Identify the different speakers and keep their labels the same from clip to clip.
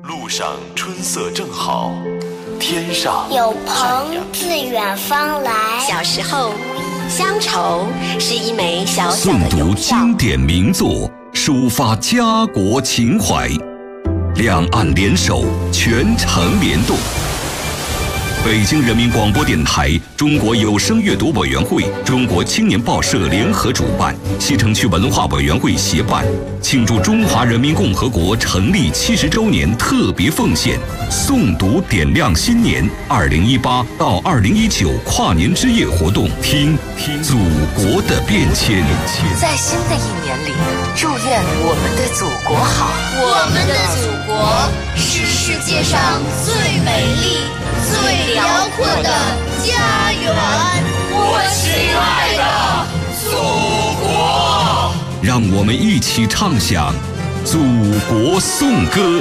Speaker 1: 路上春色正好，天上
Speaker 2: 有朋自远方来。
Speaker 3: 小时候，乡愁是一枚小小的
Speaker 4: 诵读经典名作，抒发家国情怀，两岸联手，全程联动。北京人民广播电台、中国有声阅读委员会、中国青年报社联合主办，西城区文化委员会协办，庆祝中华人民共和国成立70周年特别奉献诵读点亮新年2018到2019跨年之夜活动，听祖国的变迁。
Speaker 3: 在新的一年里，祝愿我们的祖国好。
Speaker 2: 我们的祖国是世界上最美丽、最辽阔的家园。
Speaker 5: 我亲爱的祖国，
Speaker 4: 让我们一起唱响祖国颂歌。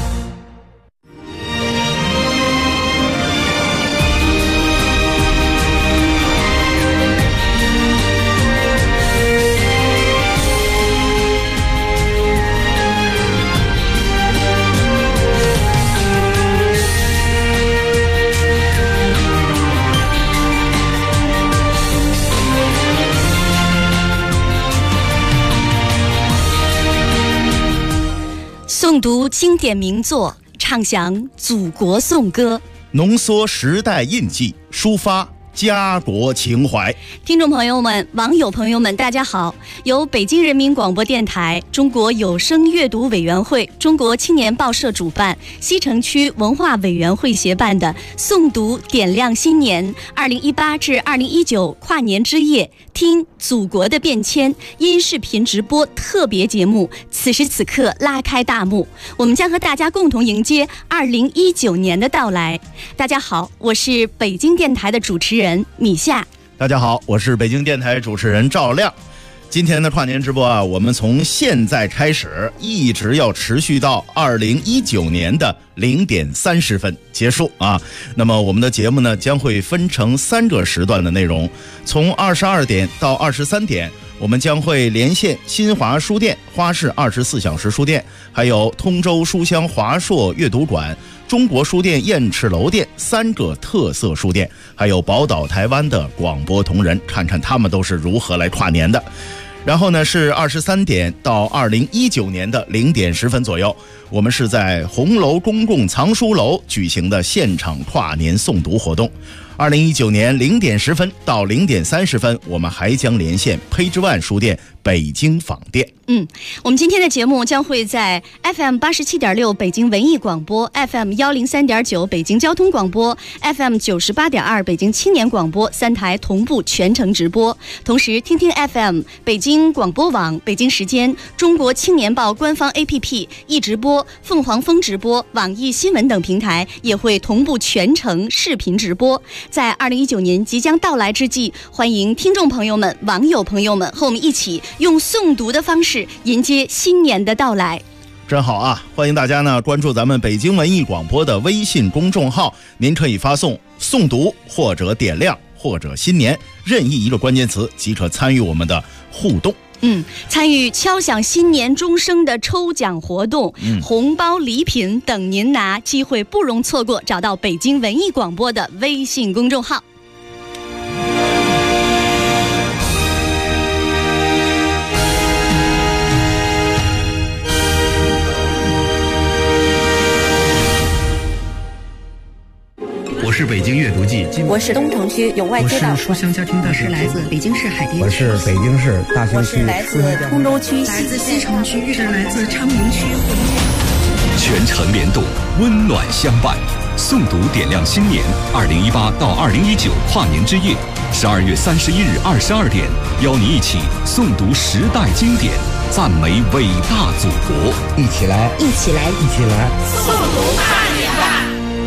Speaker 6: 诵读经典名作，唱响祖国颂歌，
Speaker 7: 浓缩时代印记，抒发家国情怀。
Speaker 6: 听众朋友们、网友朋友们，大家好！由北京人民广播电台、中国有声阅读委员会、中国青年报社主办，西城区文化委员会协办的诵读点亮新年2018至2019跨年之夜，听祖国的变迁音视频直播特别节目，此时此刻拉开大幕，我们将和大家共同迎接2019年的到来。大家好，我是北京电台的主持人米夏。
Speaker 7: 大家好，我是北京电台主持人赵亮。今天的跨年直播啊，我们从现在开始一直要持续到2019年的0点30分结束啊。那么我们的节目呢，将会分成3个时段的内容，从22点到23点。我们将会连线新华书店、花市24小时书店，还有通州书香华硕阅读馆、中国书店燕翅楼店3个特色书店，还有宝岛台湾的广播同仁，看看他们都是如何来跨年的。然后呢，是23点到2019年的0点10分左右，我们是在红楼公共藏书楼举行的现场跨年诵读活动。2019年0点10分到0点30分，我们还将连线Page One书店北京坊店。
Speaker 6: 我们今天的节目将会在 FM 87.6北京文艺广播、FM 103.9北京交通广播、FM 98.2北京青年广播3台同步全程直播。同时，听听 FM、北京广播网、北京时间、中国青年报官方 APP 易直播、凤凰风直播、网易新闻等平台也会同步全程视频直播。在2019年即将到来之际，欢迎听众朋友们、网友朋友们和我们一起用诵读的方式迎接新年的到来。
Speaker 7: 真好啊！欢迎大家呢关注咱们北京文艺广播的微信公众号，您可以发送诵读或者点亮或者新年任意一个关键词，即可参与我们的互动。
Speaker 6: 参与敲响新年钟声的抽奖活动，红包礼品等您拿，机会不容错过，找到北京文艺广播的微信公众号。
Speaker 8: 我是北京阅读季，
Speaker 3: 我是东城区永外街道，
Speaker 8: 我是书香家庭大学，
Speaker 9: 我是来自北京市海淀区，
Speaker 10: 我是北京市大兴区，
Speaker 3: 我是来自通州区，
Speaker 9: 来自西城区，是来自昌平区。
Speaker 4: 全程联动，温暖相伴，诵读点亮新年2018到2019跨年之夜，12月31日22点，邀你一起诵读时代经典，赞美伟大祖国，
Speaker 10: 一起来，
Speaker 3: 一起来，
Speaker 10: 一起来，
Speaker 5: 诵读跨年吧！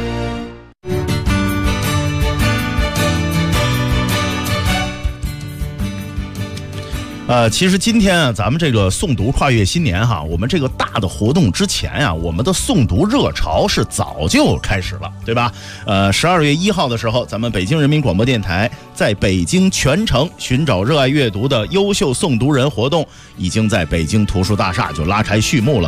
Speaker 7: 其实今天啊，咱们这个诵读跨越新年哈，我们这个大的活动之前啊，我们的诵读热潮是早就开始了，对吧？12月1号的时候，咱们北京人民广播电台在北京全城寻找热爱阅读的优秀诵读人活动，已经在北京图书大厦就拉开序幕了。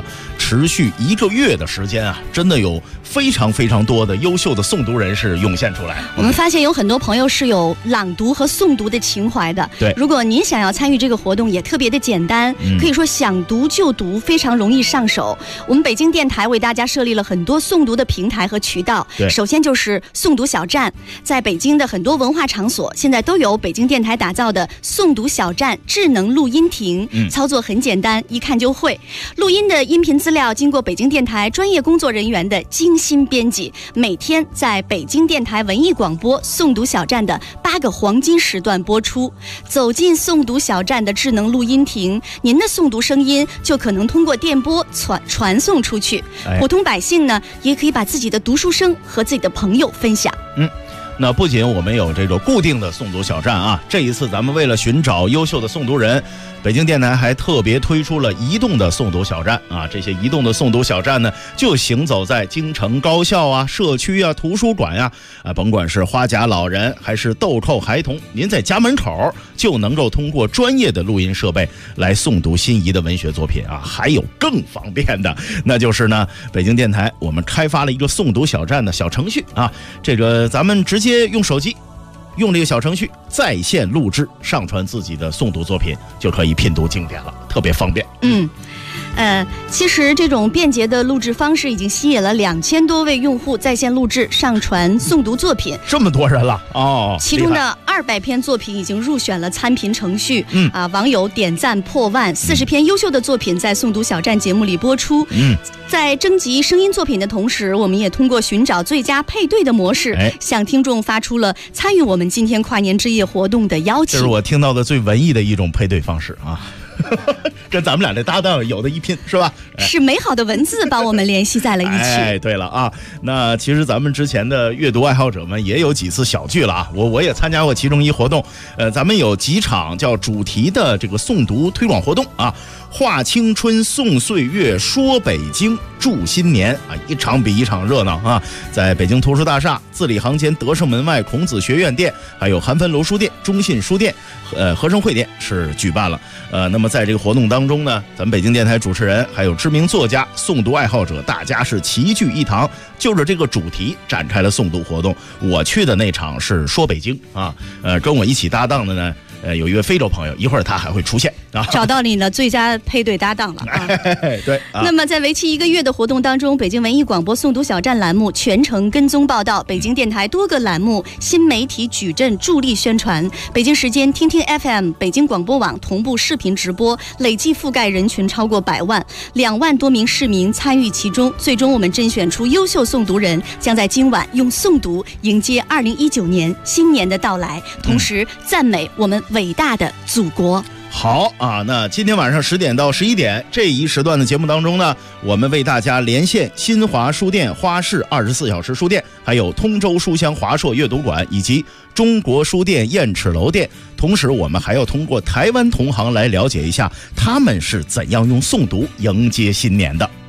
Speaker 7: 持续1个月的时间啊，真的有非常非常多的优秀的诵读人士涌现出来。
Speaker 6: 我们发现有很多朋友是有朗读和诵读的情怀的。
Speaker 7: 对，
Speaker 6: 如果您想要参与这个活动，也特别的简单，可以说想读就读，非常容易上手。我们北京电台为大家设立了很多诵读的平台和渠道。首先就是诵读小站，在北京的很多文化场所现在都有北京电台打造的诵读小站智能录音亭，操作很简单，一看就会。录音的音频资料经过北京电台专业工作人员的精心编辑，每天在北京电台文艺广播诵读小站的8个黄金时段播出。走进诵读小站的智能录音亭，您的诵读声音就可能通过电波传送出去。普通百姓呢，也可以把自己的读书声和自己的朋友分享。
Speaker 7: 那不仅我们有这种固定的诵读小站啊，这一次咱们为了寻找优秀的诵读人，北京电台还特别推出了移动的诵读小站啊。这些移动的诵读小站呢，就行走在京城高校啊、社区啊、图书馆呀，甭管是花甲老人还是豆蔻孩童，您在家门口就能够通过专业的录音设备来诵读心仪的文学作品啊。还有更方便的，那就是呢，北京电台我们开发了一个诵读小站的小程序啊，这个咱们直接用手机用这个小程序在线录制上传自己的诵读作品，就可以品读经典了，特别方便。
Speaker 6: 其实这种便捷的录制方式已经吸引了2000多位用户在线录制上传诵读作品，
Speaker 7: 这么多人了哦！
Speaker 6: 其中的200篇作品已经入选了参评程序，网友点赞破万，40篇优秀的作品在诵读小站节目里播出。在征集声音作品的同时，我们也通过寻找最佳配对的模式，向听众发出了参与我们今天跨年之夜活动的邀请。
Speaker 7: 这是我听到的最文艺的一种配对方式啊！跟咱们俩这搭档有的一拼，是吧？
Speaker 6: 是美好的文字把我们联系在了一起。
Speaker 7: 对了啊，那其实咱们之前的阅读爱好者们也有几次小聚了啊，我也参加过其中一活动。咱们有几场叫主题的这个诵读推广活动啊，话青春、诵岁月、说北京、祝新年啊，一场比一场热闹啊！在北京图书大厦、字里行间、德胜门外、孔子学院店，还有韩汾楼书店、中信书店、和生汇店是举办了。那么在这个活动当中呢，咱们北京电台主持人还有知名作家、诵读爱好者，大家是齐聚一堂，就着这个主题展开了诵读活动。我去的那场是说北京啊，跟我一起搭档的呢。有一位非洲朋友，一会儿他还会出现啊！
Speaker 6: 找到你的最佳配对搭档了啊！
Speaker 7: 对。
Speaker 6: 那么在为期1个月的活动当中，北京文艺广播诵读小站栏目全程跟踪报道，北京电台多个栏目新媒体矩阵助力宣传，北京时间听听 FM、北京广播网同步视频直播，累计覆盖人群超过100万，2万多名市民参与其中。最终我们甄选出优秀诵读人，将在今晚用诵读迎接2019年新年的到来，同时赞美我们伟大的祖国。
Speaker 7: 好啊，那今天晚上10点到11点这一时段的节目当中呢，我们为大家连线新华书店花市24小时书店，还有通州书香华硕阅读馆以及中国书店燕翅楼店。同时我们还要通过台湾同行来了解一下他们是怎样用诵读迎接新年的。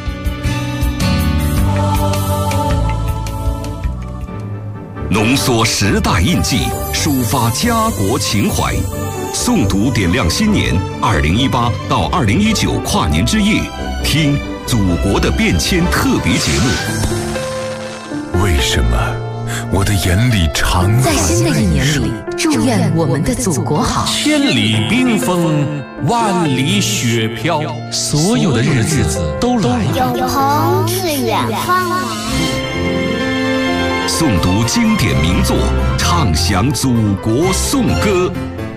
Speaker 4: 浓缩时代印记，抒发家国情怀，诵读点亮新年2018到2019跨年之夜，听祖国的变迁特别节目。
Speaker 1: 为什么我的眼里常
Speaker 3: 在新的一年里，祝愿我们的祖国好。
Speaker 5: 千里冰封，万里雪飘，所有的日子都来了。
Speaker 2: 有朋自远方来。
Speaker 4: 诵读经典名作，唱响祖国颂歌。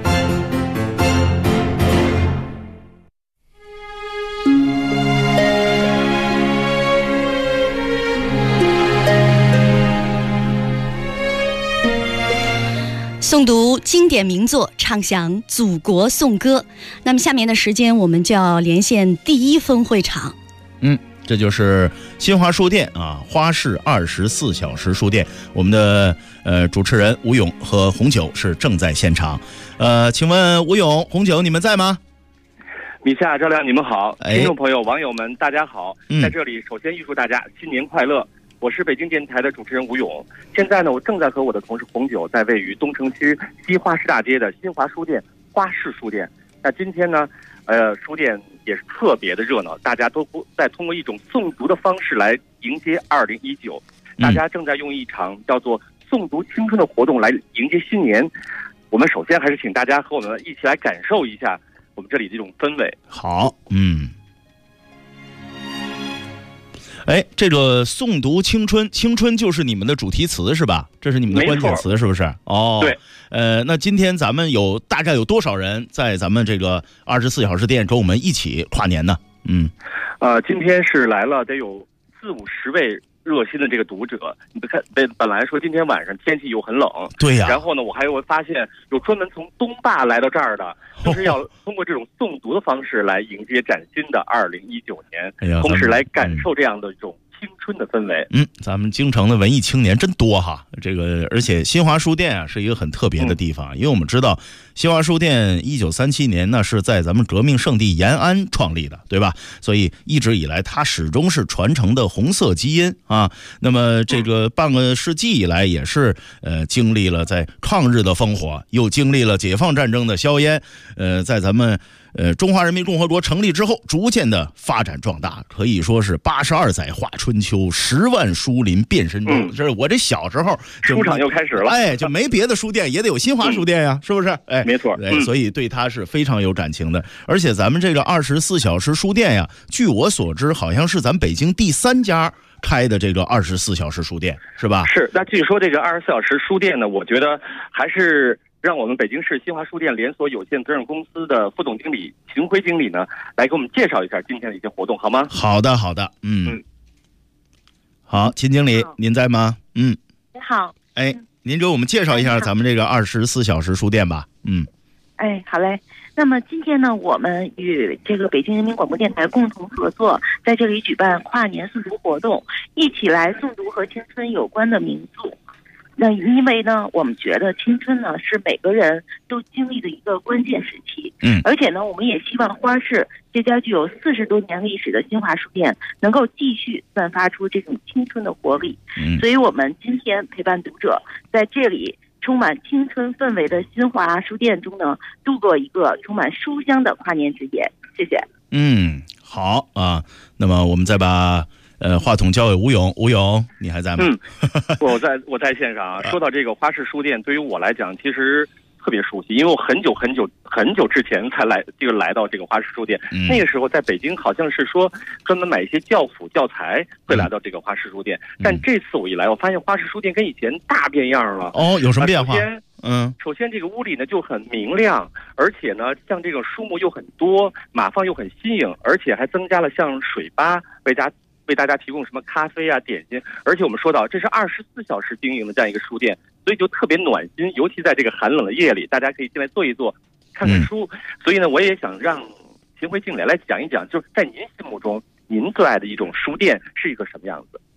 Speaker 6: 诵读经典名作，唱响祖国颂歌。那么下面的时间，我们就要连线第一分会场。
Speaker 7: 这就是新华书店啊，花市24小时书店。我们的主持人吴勇和红九是正在现场。请问吴勇、红九，你们在吗？
Speaker 10: 米夏、赵亮，你们好，听众朋友、网友们，大家好。在这里，首先预祝大家新年快乐。我是北京电台的主持人吴勇。现在呢，我正在和我的同事红九在位于东城区西花市大街的新华书店花市书店。那今天呢， 书店也是特别的热闹，大家都在通过一种诵读的方式来迎接2019。大家正在用一场叫做诵读青春的活动来迎接新年。我们首先还是请大家和我们一起来感受一下我们这里这种氛围。
Speaker 7: 好，这个诵读青春，青春就是你们的主题词是吧？这是你们的关键词是不是？哦，
Speaker 10: 对。
Speaker 7: 那今天咱们大概有多少人在咱们这个24小时店跟我们一起跨年呢？
Speaker 10: 今天是来了得有40-50位热心的这个读者。你看，本来说今天晚上天气又很冷，
Speaker 7: 对呀。
Speaker 10: 然后呢，我还会发现有专门从东坝来到这儿的，就是要通过这种诵读的方式来迎接崭新的2019年，同时来感受这样的一种青春的氛围。
Speaker 7: 咱们京城的文艺青年真多哈。而且新华书店啊是一个很特别的地方，因为我们知道新华书店1937年呢是在咱们革命圣地延安创立的，对吧？所以一直以来它始终是传承的红色基因啊。那么这个半个世纪以来也是经历了在抗日的烽火，又经历了解放战争的硝烟，在咱们中华人民共和国成立之后，逐渐的发展壮大，可以说是82载画春秋，10万书林遍身中。这是我这小时候
Speaker 10: 书场又开始了，
Speaker 7: 就没别的书店，也得有新华书店呀，是不是？
Speaker 10: 没错。
Speaker 7: 所以对它是非常有感情的。而且咱们这个24小时书店呀，据我所知，好像是咱北京第3家开的这个24小时书店，是吧？
Speaker 10: 是。那据说这个24小时书店呢，我觉得还是让我们北京市新华书店连锁有限责任公司的副总经理秦辉经理呢，来给我们介绍一下今天的一些活动，好吗？
Speaker 7: 好的。好，秦经理，您在吗？
Speaker 11: 你好。
Speaker 7: 您给我们介绍一下咱们这个24小时书店吧。
Speaker 11: 好嘞。那么今天呢，我们与这个北京人民广播电台共同合作，在这里举办跨年诵读活动，一起来诵读和青春有关的名著。那因为呢，我们觉得青春呢是每个人都经历的一个关键时期，而且呢，我们也希望花市这家具有40多年历史的新华书店能够继续散发出这种青春的活力。所以我们今天陪伴读者在这里充满青春氛围的新华书店中呢，度过一个充满书香的跨年之夜。谢谢。
Speaker 7: 好啊。那么我们再把话筒交给吴勇。吴勇，你还在吗？
Speaker 10: 我在线上啊。说到这个花市书店，对于我来讲其实特别熟悉，因为我很久之前才来到这个花市书店。那个时候在北京好像是说专门买一些教辅教材会来到这个花市书店，但这次我一来，我发现花市书店跟以前大变样了。
Speaker 7: 有什么变化？
Speaker 10: 首先这个屋里呢就很明亮，而且呢像这个书目又很多，码放又很新颖，而且还增加了像水吧为大家提供什么咖啡啊、点心，而且我们说到这是24小时经营的这样一个书店，所以就特别暖心，尤其在这个寒冷的夜里，大家可以进来坐一坐，看看书。所以呢，我也想让秦辉经理来讲一讲，就是在您心目中，您最爱的一种书店是一个什么样子？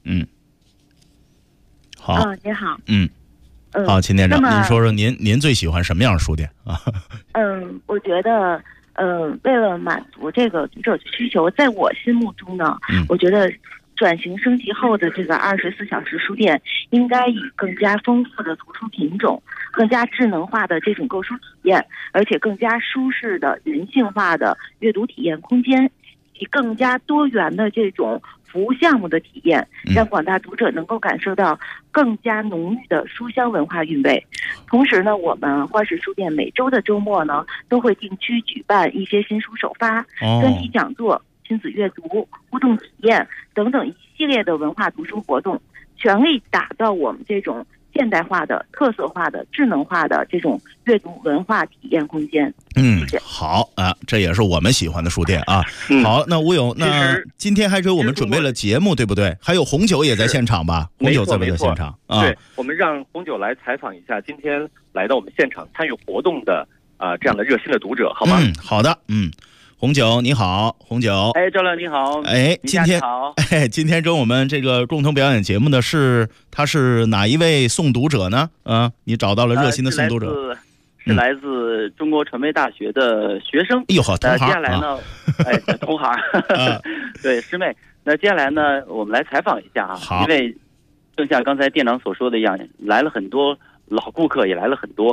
Speaker 7: 好。
Speaker 11: 您好。
Speaker 7: 好，秦店长，您说说您最喜欢什么样的书店啊？
Speaker 11: 我觉得。为了满足这个读者的需求，在我心目中呢，我觉得转型升级后的这个24小时书店应该以更加丰富的图书品种、更加智能化的这种购书体验，而且更加舒适的人性化的阅读体验空间，以及更加多元的这种服务项目的体验，让广大读者能够感受到更加浓郁的书香文化韵味。同时呢，我们花市书店每周的周末呢，都会定期举办一些新书首发、专题讲座、亲子阅读、互动体验等等一系列的文化读书活动，全力打造我们这种现代化的、特色化的、智能化的这种阅读文化体验空间。
Speaker 7: 好啊，这也是我们喜欢的书店啊。好，那吴勇，那今天还给我们准备了节目，对不对？还有红酒也在现场吧？红酒在不在现场啊？
Speaker 10: 对，我们让红酒来采访一下今天来到我们现场参与活动的这样的热心的读者，好吗？
Speaker 7: 好的。红酒你好。红酒，
Speaker 12: 赵亮你好。
Speaker 7: 今天跟我们这个共同表演节目的他是哪一位诵读者呢？你找到了热心的诵读者。
Speaker 12: 是来自中国传媒大学的学生。
Speaker 7: 哎呦呵，同行。
Speaker 12: 接下来呢，同行。对，师妹。那接下来呢，我们来采访一下啊。
Speaker 7: 好。
Speaker 12: 因为正像刚才店长所说的一样，来了很多老顾客，也来了很多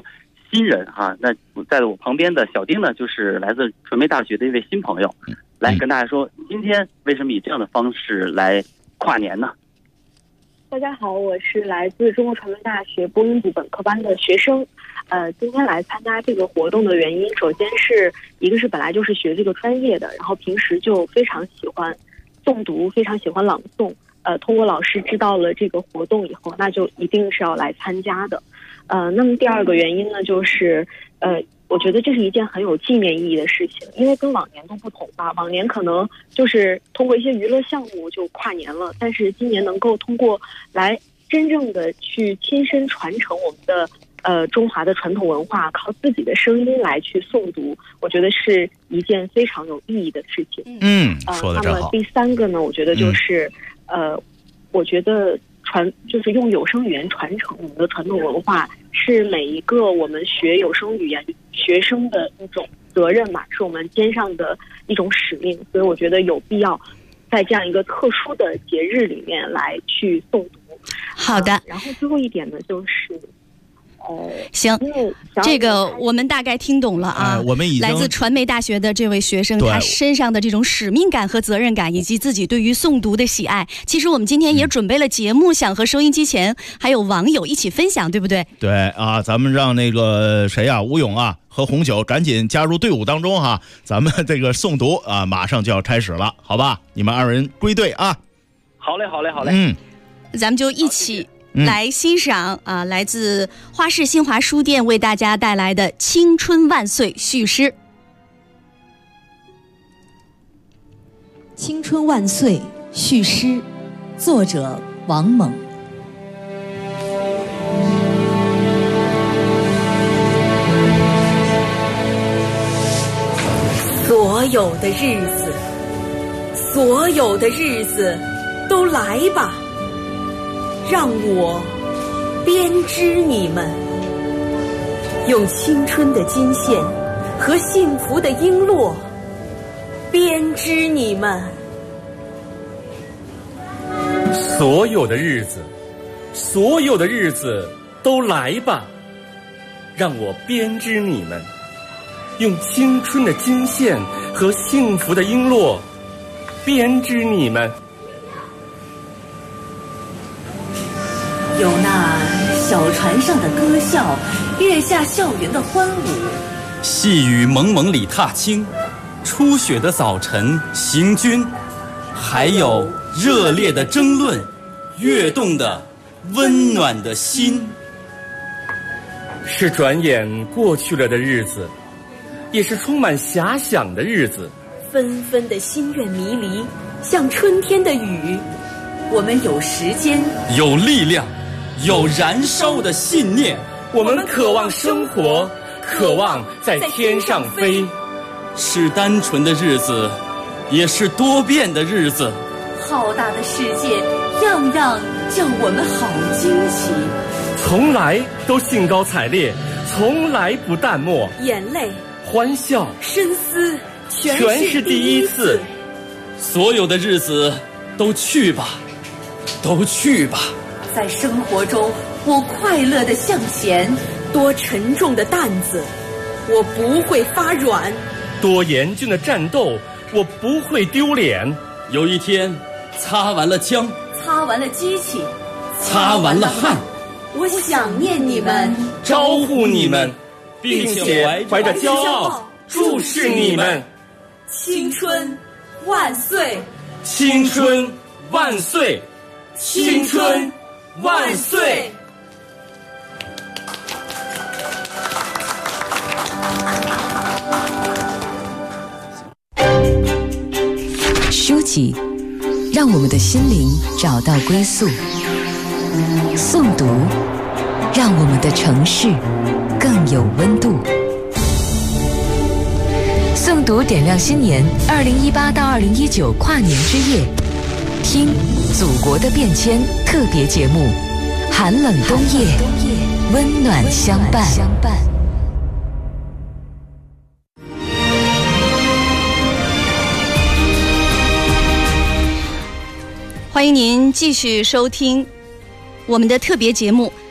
Speaker 12: 新人哈。那在我旁边的小丁呢，就是来自传媒大学的一位新朋友，来跟大家说，今天为什么以这样的方式来跨年呢？
Speaker 13: 大家好，我是来自中国传媒大学播音部本科班的学生。今天来参加这个活动的原因，首先是一个是本来就是学这个专业的，然后平时就非常喜欢诵读，非常喜欢朗诵。通过老师知道了这个活动以后，那就一定是要来参加的。那么第二个原因呢，就是我觉得这是一件很有纪念意义的事情，因为跟往年都不同吧。往年可能就是通过一些娱乐项目就跨年了，但是今年能够通过来真正的去亲身传承我们的中华的传统文化，靠自己的声音来去诵读，我觉得是一件非常有意义的事情。
Speaker 7: 说得真好。
Speaker 13: 那么第三个呢，我觉得就是我觉得就是用有声语言传承我们的传统文化，是每一个我们学有声语言学生的一种责任嘛，是我们肩上的一种使命。所以我觉得有必要在这样一个特殊的节日里面来去诵读。
Speaker 6: 好的。
Speaker 13: 然后最后一点呢，就是
Speaker 6: 行，这个我们大概听懂了啊。
Speaker 7: 我们已经
Speaker 6: 来自传媒大学的这位学生，他身上的这种使命感和责任感，以及自己对于诵读的喜爱，其实我们今天也准备了节目，想和收音机前还有网友一起分享，对不对？
Speaker 7: 对啊，咱们让那个谁啊，吴勇啊和红酒赶紧加入队伍当中哈，咱们这个诵读啊马上就要开始了，好吧？你们二人归队啊。
Speaker 12: 好嘞，好嘞，好嘞。
Speaker 6: 咱们就一起来欣赏来自花市新华书店为大家带来的《青春万岁》序诗。
Speaker 14: 青春万岁序诗，作者王猛。
Speaker 15: 所有的日子，所有的日子都来吧，让我编织你们，用青春的金线和幸福的璎珞编织你们。
Speaker 5: 所有的日子，所有的日子都来吧，让我编织你们，用青春的金线和幸福的璎珞编织你们。
Speaker 15: 有那小船上的歌笑，月下校园的欢舞，
Speaker 16: 细雨蒙蒙里踏青，初雪的早晨行军，还有热烈的争论，跃动的温暖的心。
Speaker 5: 是转眼过去了的日子，也是充满遐想的日子。
Speaker 15: 纷纷的心愿迷离，像春天的雨。我们有时间，
Speaker 16: 有力量，有燃烧的信念。
Speaker 5: 我们渴望生活，渴望在天上飞。
Speaker 16: 是单纯的日子，也是多变的日子。
Speaker 15: 浩大的世界，样样叫我们好惊奇。
Speaker 5: 从来都兴高采烈，从来不淡漠。
Speaker 15: 眼泪、
Speaker 5: 欢笑、
Speaker 15: 深思，全是第一次。
Speaker 16: 所有的日子都去吧，都去吧。
Speaker 15: 在生活中，我快乐地向前，多沉重的担子，我不会发软；
Speaker 5: 多严峻的战斗，我不会丢脸。
Speaker 16: 有一天，擦完了枪，
Speaker 15: 擦完了机器，
Speaker 16: 擦完了汗，
Speaker 15: 我想念你们，
Speaker 5: 招呼你们，并且怀着骄傲注视你们。
Speaker 15: 青春万岁！
Speaker 5: 青春万岁！青春万岁！
Speaker 14: 书籍让我们的心灵找到归宿，诵读让我们的城市更有温度。诵读点亮新年2018到2019跨年之夜，听祖国的变迁特别节目，寒冷冬夜，温暖相伴。
Speaker 6: 欢迎您继续收听我们的特别节目，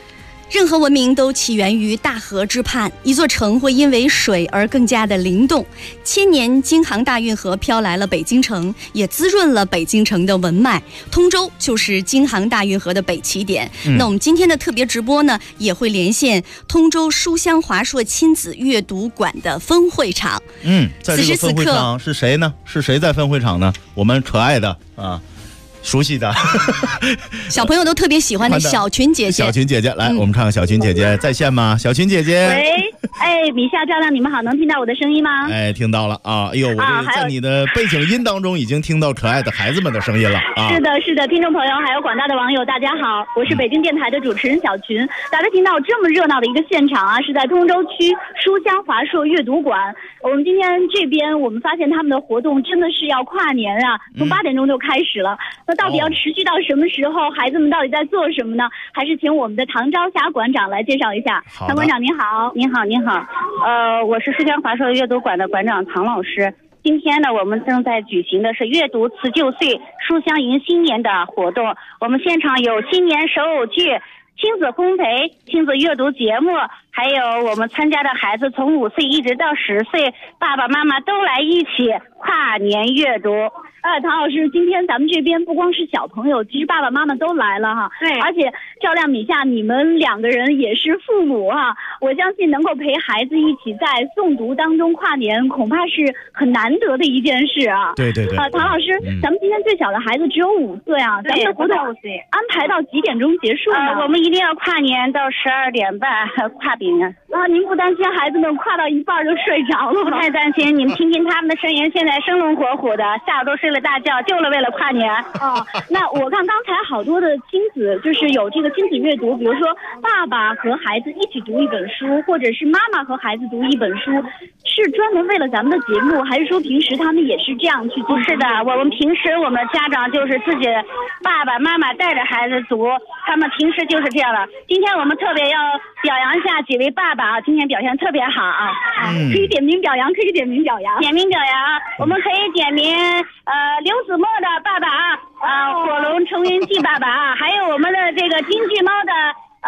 Speaker 6: 任何文明都起源于大河之畔，一座城会因为水而更加的灵动。千年京杭大运河飘来了北京城，也滋润了北京城的文脉。通州就是京杭大运河的北起点。那我们今天的特别直播呢，也会连线通州书香华硕亲子阅读馆的分会场。
Speaker 7: 在这个分会场是谁呢？是谁在分会场呢？我们可爱的熟悉的
Speaker 6: 小朋友都特别喜欢的小群姐姐。
Speaker 7: 小群姐姐，来，我们看看小群姐姐在线吗？小群姐姐，
Speaker 17: 喂，米夏照亮，你们好，能听到我的声音吗？
Speaker 7: 听到了啊！哎呦，我这在你的背景音当中已经听到可爱的孩子们的声音了啊！
Speaker 17: 是的，听众朋友还有广大的网友，大家好，我是北京电台的主持人小群。大家听到这么热闹的一个现场啊，是在通州区书香华硕阅读馆。我们今天这边我们发现他们的活动真的是要跨年啊，从8点钟就开始了。那到底要持续到什么时候？孩子们到底在做什么呢？还是请我们的唐朝霞馆长来介绍一下。唐馆长您好。
Speaker 18: 您好。我是书香华硕阅读馆的馆长唐老师。今天呢，我们正在举行的是阅读辞旧岁、书香迎新年的活动。我们现场有新年手偶剧、亲子烘焙、亲子阅读节目，还有我们参加的孩子从5岁一直到10岁，爸爸妈妈都来一起跨年阅读。
Speaker 17: 唐老师，今天咱们这边不光是小朋友，其实爸爸妈妈都来了哈。
Speaker 18: 对，
Speaker 17: 而且照亮米夏，你们2个人也是父母哈，我相信能够陪孩子一起在诵读当中跨年，恐怕是很难得的一件事啊。
Speaker 7: 对。
Speaker 17: 唐老师，咱们今天最小的孩子只有5岁啊，咱们的活动安排到几点钟结束呢？
Speaker 18: 我们一定要跨年到12点半跨饼啊。
Speaker 17: 您不担心孩子们跨到一半就睡着了吗？
Speaker 18: 不太担心，你们听听他们的声音，现在生龙活虎的，下午都睡了大觉，就是为了跨年。
Speaker 17: 那我看刚才好多的亲子，就是有这个亲子阅读，比如说爸爸和孩子一起读一本书，或者是妈妈和孩子读一本书，是专门为了咱们的节目，还是说平时他们也是这样去做？
Speaker 18: 不是的，我们平时我们家长就是自己爸爸妈妈带着孩子读，他们平时就是这样的。今天我们特别要表扬一下几位爸爸啊，今天表现特别好啊。
Speaker 17: 可以点名表扬，
Speaker 18: 我们可以点名刘子墨的爸爸火龙重云记爸爸还有我们的这个金巨猫的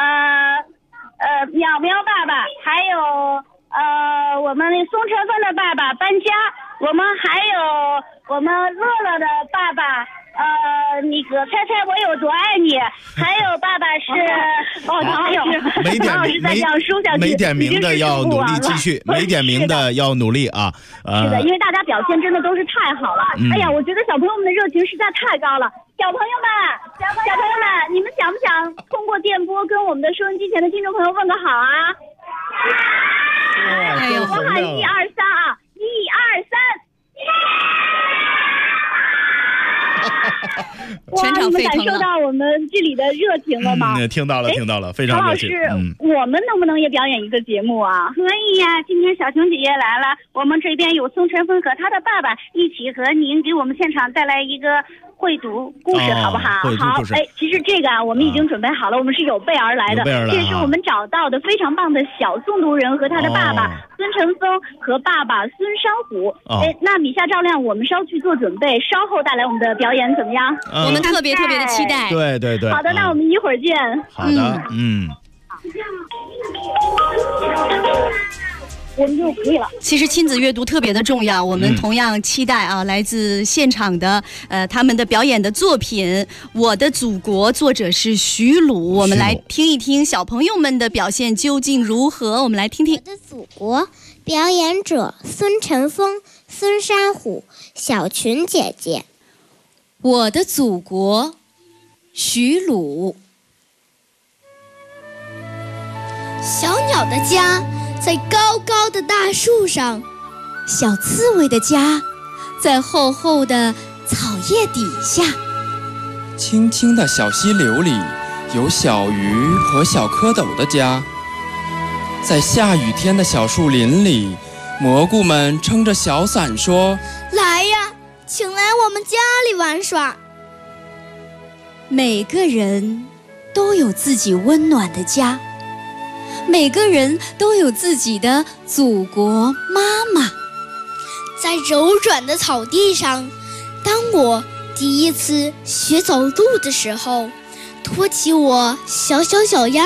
Speaker 18: 淼淼爸爸，还有我们松车峰的爸爸搬家，我们还有我们乐乐的爸爸那个猜猜我有多爱你，还有爸爸是
Speaker 17: 唐老师
Speaker 7: 没点名的要努力继续，没点名的要努力啊！
Speaker 17: 是的，因为大家表现真的都是太好了。哎呀，我觉得小朋友们的热情实在太高了。小朋友们，你们想不想通过电波跟我们的收音机前的听众朋友问个好啊？我喊1、2、3啊！1、2、3。
Speaker 6: 全场沸腾了！
Speaker 17: 你们感受到我们这里的热情了吗？
Speaker 7: 听到了，非常热情。
Speaker 17: 唐老师，我们能不能也表演一个节目啊？
Speaker 18: 可以呀！今天小熊姐姐来了，我们这边有宋晨峰和他的爸爸一起和您给我们现场带来一个会读故事，好不好？
Speaker 17: 好，其实这个我们已经准备好了，我们是有备而来的。这是我们找到的非常棒的小诵读人和他的爸爸孙晨峰和爸爸孙山虎。那米夏照亮，我们稍去做准备，稍后带来我们的表演，怎么样？
Speaker 6: 我们特别的期待。
Speaker 7: 对。
Speaker 17: 好的，那我们一会儿见。
Speaker 7: 好的，
Speaker 17: 我们就可以了。
Speaker 6: 其实亲子阅读特别的重要，我们同样期待来自现场的他们的表演的作品《我的祖国》，作者是徐鲁。我们来听一听小朋友们的表现究竟如何。我们来听听《
Speaker 19: 我的祖国》，表演者孙晨峰、孙山虎、小群姐姐。
Speaker 20: 我的祖国，徐鲁。
Speaker 2: 小鸟的家在高高的大树上，
Speaker 20: 小刺猬的家在厚厚的草叶底下，
Speaker 21: 清清的小溪流里有小鱼和小蝌蚪的家，在下雨天的小树林里，蘑菇们撑着小伞说：
Speaker 2: 来呀，请来我们家里玩耍。
Speaker 20: 每个人都有自己温暖的家，每个人都有自己的祖国妈妈。
Speaker 2: 在柔软的草地上，当我第一次学走路的时候，托起我小小脚丫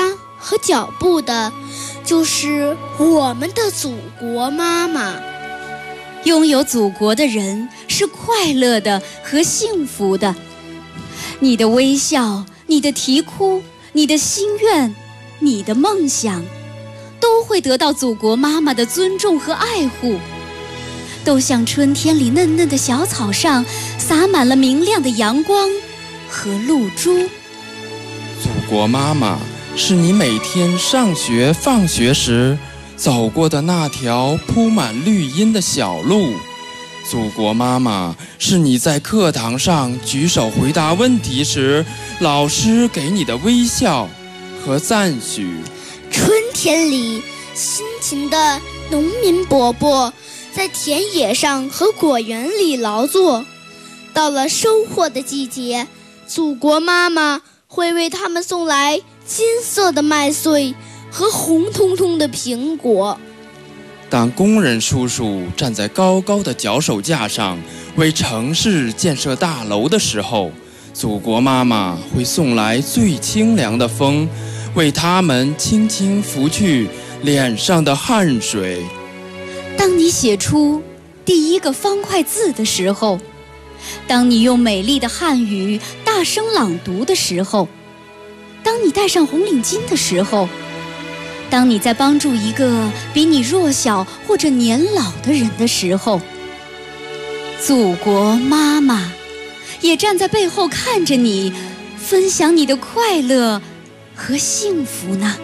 Speaker 19: 和脚步的，就是我们的祖国妈妈。
Speaker 20: 拥有祖国的人是快乐的和幸福的。你的微笑，你的啼哭，你的心愿，你的梦想，都会得到祖国妈妈的尊重和爱护，都像春天里嫩嫩的小草上洒满了明亮的阳光和露珠。
Speaker 21: 祖国妈妈是你每天上学放学时走过的那条铺满绿荫的小路，祖国妈妈是你在课堂上举手回答问题时老师给你的微笑和赞许。
Speaker 19: 春天里辛勤的农民伯伯在田野上和果园里劳作，到了收获的季节，祖国妈妈会为他们送来金色的麦穗和红彤彤的苹果。
Speaker 21: 当工人叔叔站在高高的脚手架上为城市建设大楼的时候，祖国妈妈会送来最清凉的风，为他们轻轻拂去脸上的汗水。
Speaker 20: 当你写出第一个方块字的时候，当你用美丽的汉语大声朗读的时候，当你戴上红领巾的时候，当你在帮助一个比你弱小或者年老的人的时候，祖国妈妈也站在背后看着你，分享你的快乐和幸福呢。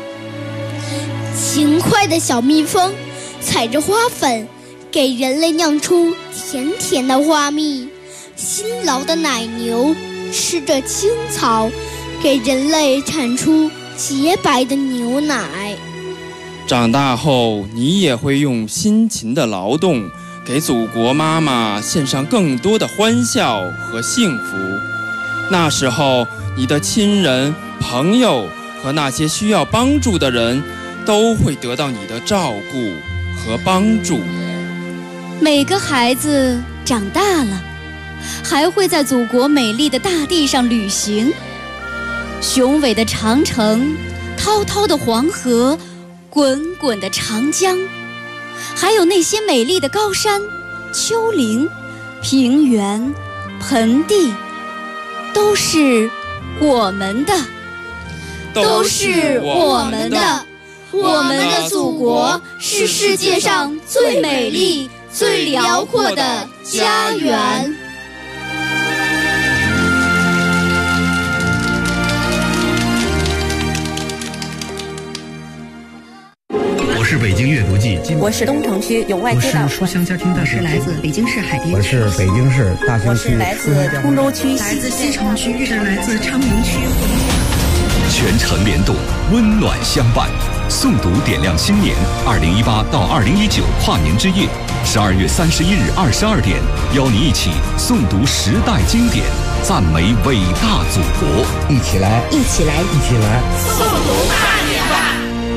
Speaker 19: 勤快的小蜜蜂采着花粉，给人类酿出甜甜的花蜜；辛劳的奶牛吃着青草，给人类产出洁白的牛奶。
Speaker 21: 长大后，你也会用辛勤的劳动，给祖国妈妈献上更多的欢笑和幸福。那时候，你的亲人、朋友和那些需要帮助的人，都会得到你的照顾和帮助。
Speaker 20: 每个孩子长大了，还会在祖国美丽的大地上旅行。雄伟的长城，滔滔的黄河，滚滚的长江，还有那些美丽的高山、丘陵、平原、盆地，都是我们的，
Speaker 19: 都是我们的。我们的祖国是世界上最美丽、最辽阔的家园。
Speaker 8: 我是北京阅读季，
Speaker 22: 我是东城区永外街道，
Speaker 9: 我是书香家庭大学来自北京市海淀区，
Speaker 8: 我是北京市大兴区，
Speaker 22: 我是来自通州区，
Speaker 9: 来自西城区，是来自昌明区。
Speaker 4: 全程联动，温暖相伴。诵读点亮新年，2018到2019跨年之夜，12月31日22点，邀你一起诵读时代经典，赞美伟大祖国。
Speaker 8: 一起来，
Speaker 22: 一起来，
Speaker 8: 一起来，
Speaker 2: 诵读大年吧！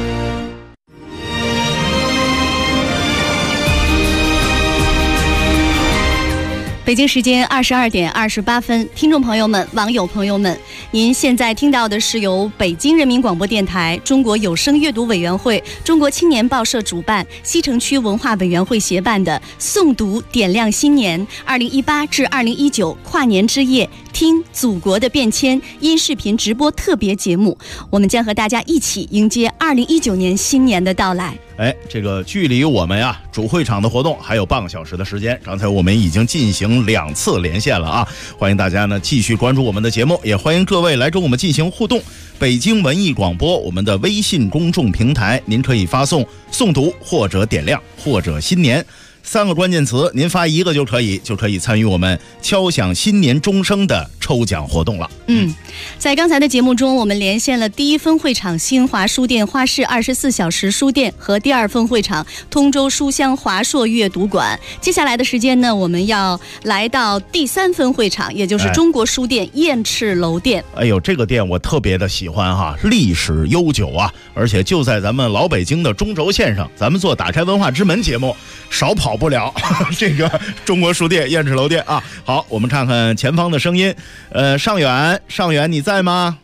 Speaker 6: 北京时间22点28分，听众朋友们、网友朋友们，您现在听到的是由北京人民广播电台、中国有声阅读委员会、中国青年报社主办、西城区文化委员会协办的诵读点亮新年2018至2019跨年之夜，听祖国的变迁音视频直播特别节目。我们将和大家一起迎接2019年新年的到来。
Speaker 7: 这个距离我们呀主会场的活动还有半个小时的时间，刚才我们已经进行2次连线了啊！欢迎大家呢继续关注我们的节目，也欢迎各位来跟我们进行互动。北京文艺广播我们的微信公众平台，您可以发送诵读或者点亮或者新年3个关键词，您发1个就可以参与我们敲响新年钟声的抽奖活动了。
Speaker 6: 在刚才的节目中，我们连线了第一分会场新华书店花市24小时书店和第二分会场通州书香华硕阅读馆。接下来的时间呢，我们要来到第3分会场，也就是中国书店燕翅楼店。
Speaker 7: 这个店我特别的喜欢哈，历史悠久啊，而且就在咱们老北京的中轴线上，咱们做打开文化之门节目少跑不了这个中国书店燕翅楼店啊。好，我们看看前方的声音。尚远你在吗？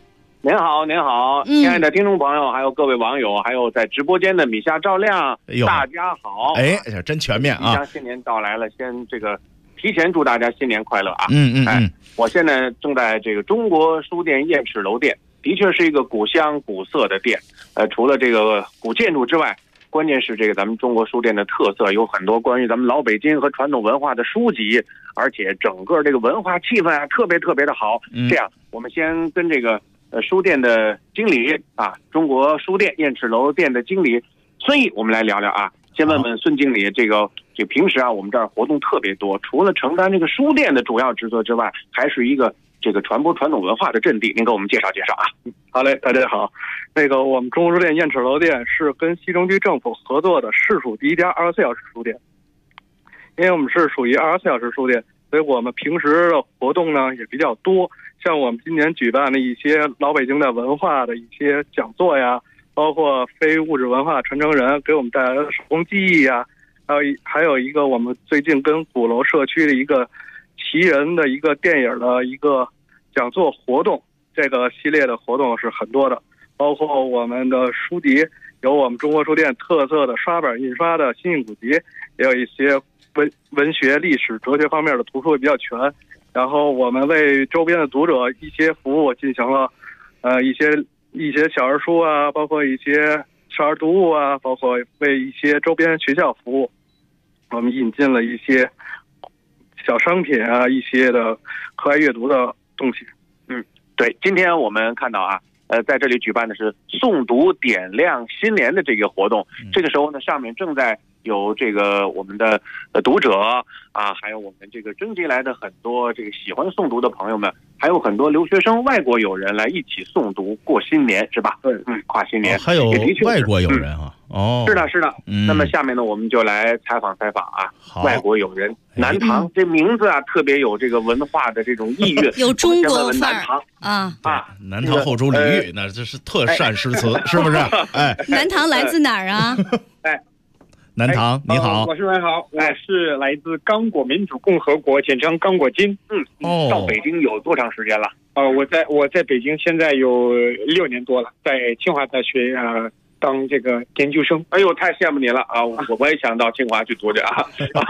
Speaker 1: 您好，您好，亲爱的听众朋友，还有各位网友，还有在直播间的米夏赵亮，大家好。
Speaker 7: 哎，真全面啊！
Speaker 1: 即将新年到来了，先这个提前祝大家新年快乐啊！我现在正在这个中国书店燕翅楼店，的确是一个古香古色的店。除了这个古建筑之外，关键是这个咱们中国书店的特色，有很多关于咱们老北京和传统文化的书籍，而且整个这个文化气氛啊，特别特别的好。这样，我们先跟这个书店的经理啊，中国书店燕翅楼店的经理孙毅，我们来聊聊啊。先问问孙经理，这平时啊，我们这儿活动特别多，除了承担这个书店的主要职责之外，还是一个这个传播传统文化的阵地。您给我们介绍介绍啊。
Speaker 3: 好嘞，大家好。我们中国书店燕翅楼店是跟西城区政府合作的市属第一家24小时书店。因为我们是属于24小时书店，所以我们平时的活动呢也比较多。像我们今年举办的一些老北京的文化的一些讲座呀，包括非物质文化传承人给我们带来的手工技艺呀，还有一个我们最近跟鼓楼社区的一个奇人的一个电影的一个讲座活动，这个系列的活动是很多的，包括我们的书籍有我们中国书店特色的刷本印刷的新印古籍，也有一些文学、历史、哲学方面的图书也比较全。然后我们为周边的读者一些服务进行了一些小儿书啊，包括一些少儿读物啊，包括为一些周边学校服务。我们引进了一些小商品啊，一些的课外阅读的东西。
Speaker 1: 对，今天我们看到啊，在这里举办的是诵读点亮新年的这个活动。这个时候呢，上面正在有这个我们的读者啊，还有我们这个征集来的很多这个喜欢诵读的朋友们，还有很多留学生、外国友人来一起诵读过新年，是吧？对，跨新年，
Speaker 7: 还有外国友人啊。
Speaker 1: 是的，是的。那么下面呢，我们就来采访啊，外国友人南唐，这名字啊特别有这个文化的这种意蕴，
Speaker 6: 有中国范儿
Speaker 7: 南唐后主李煜，那这是特善诗词，是不是？哎，
Speaker 6: 南唐来自哪儿啊？
Speaker 7: 南唐，你好，
Speaker 23: 我是南唐，我是来自刚果民主共和国，简称刚果金。
Speaker 1: 到北京有多长时间了？
Speaker 23: 我在北京现在有6年多了，在清华大学当这个研究生。
Speaker 1: 哎呦，太羡慕你了啊！我也想到清华去读去啊。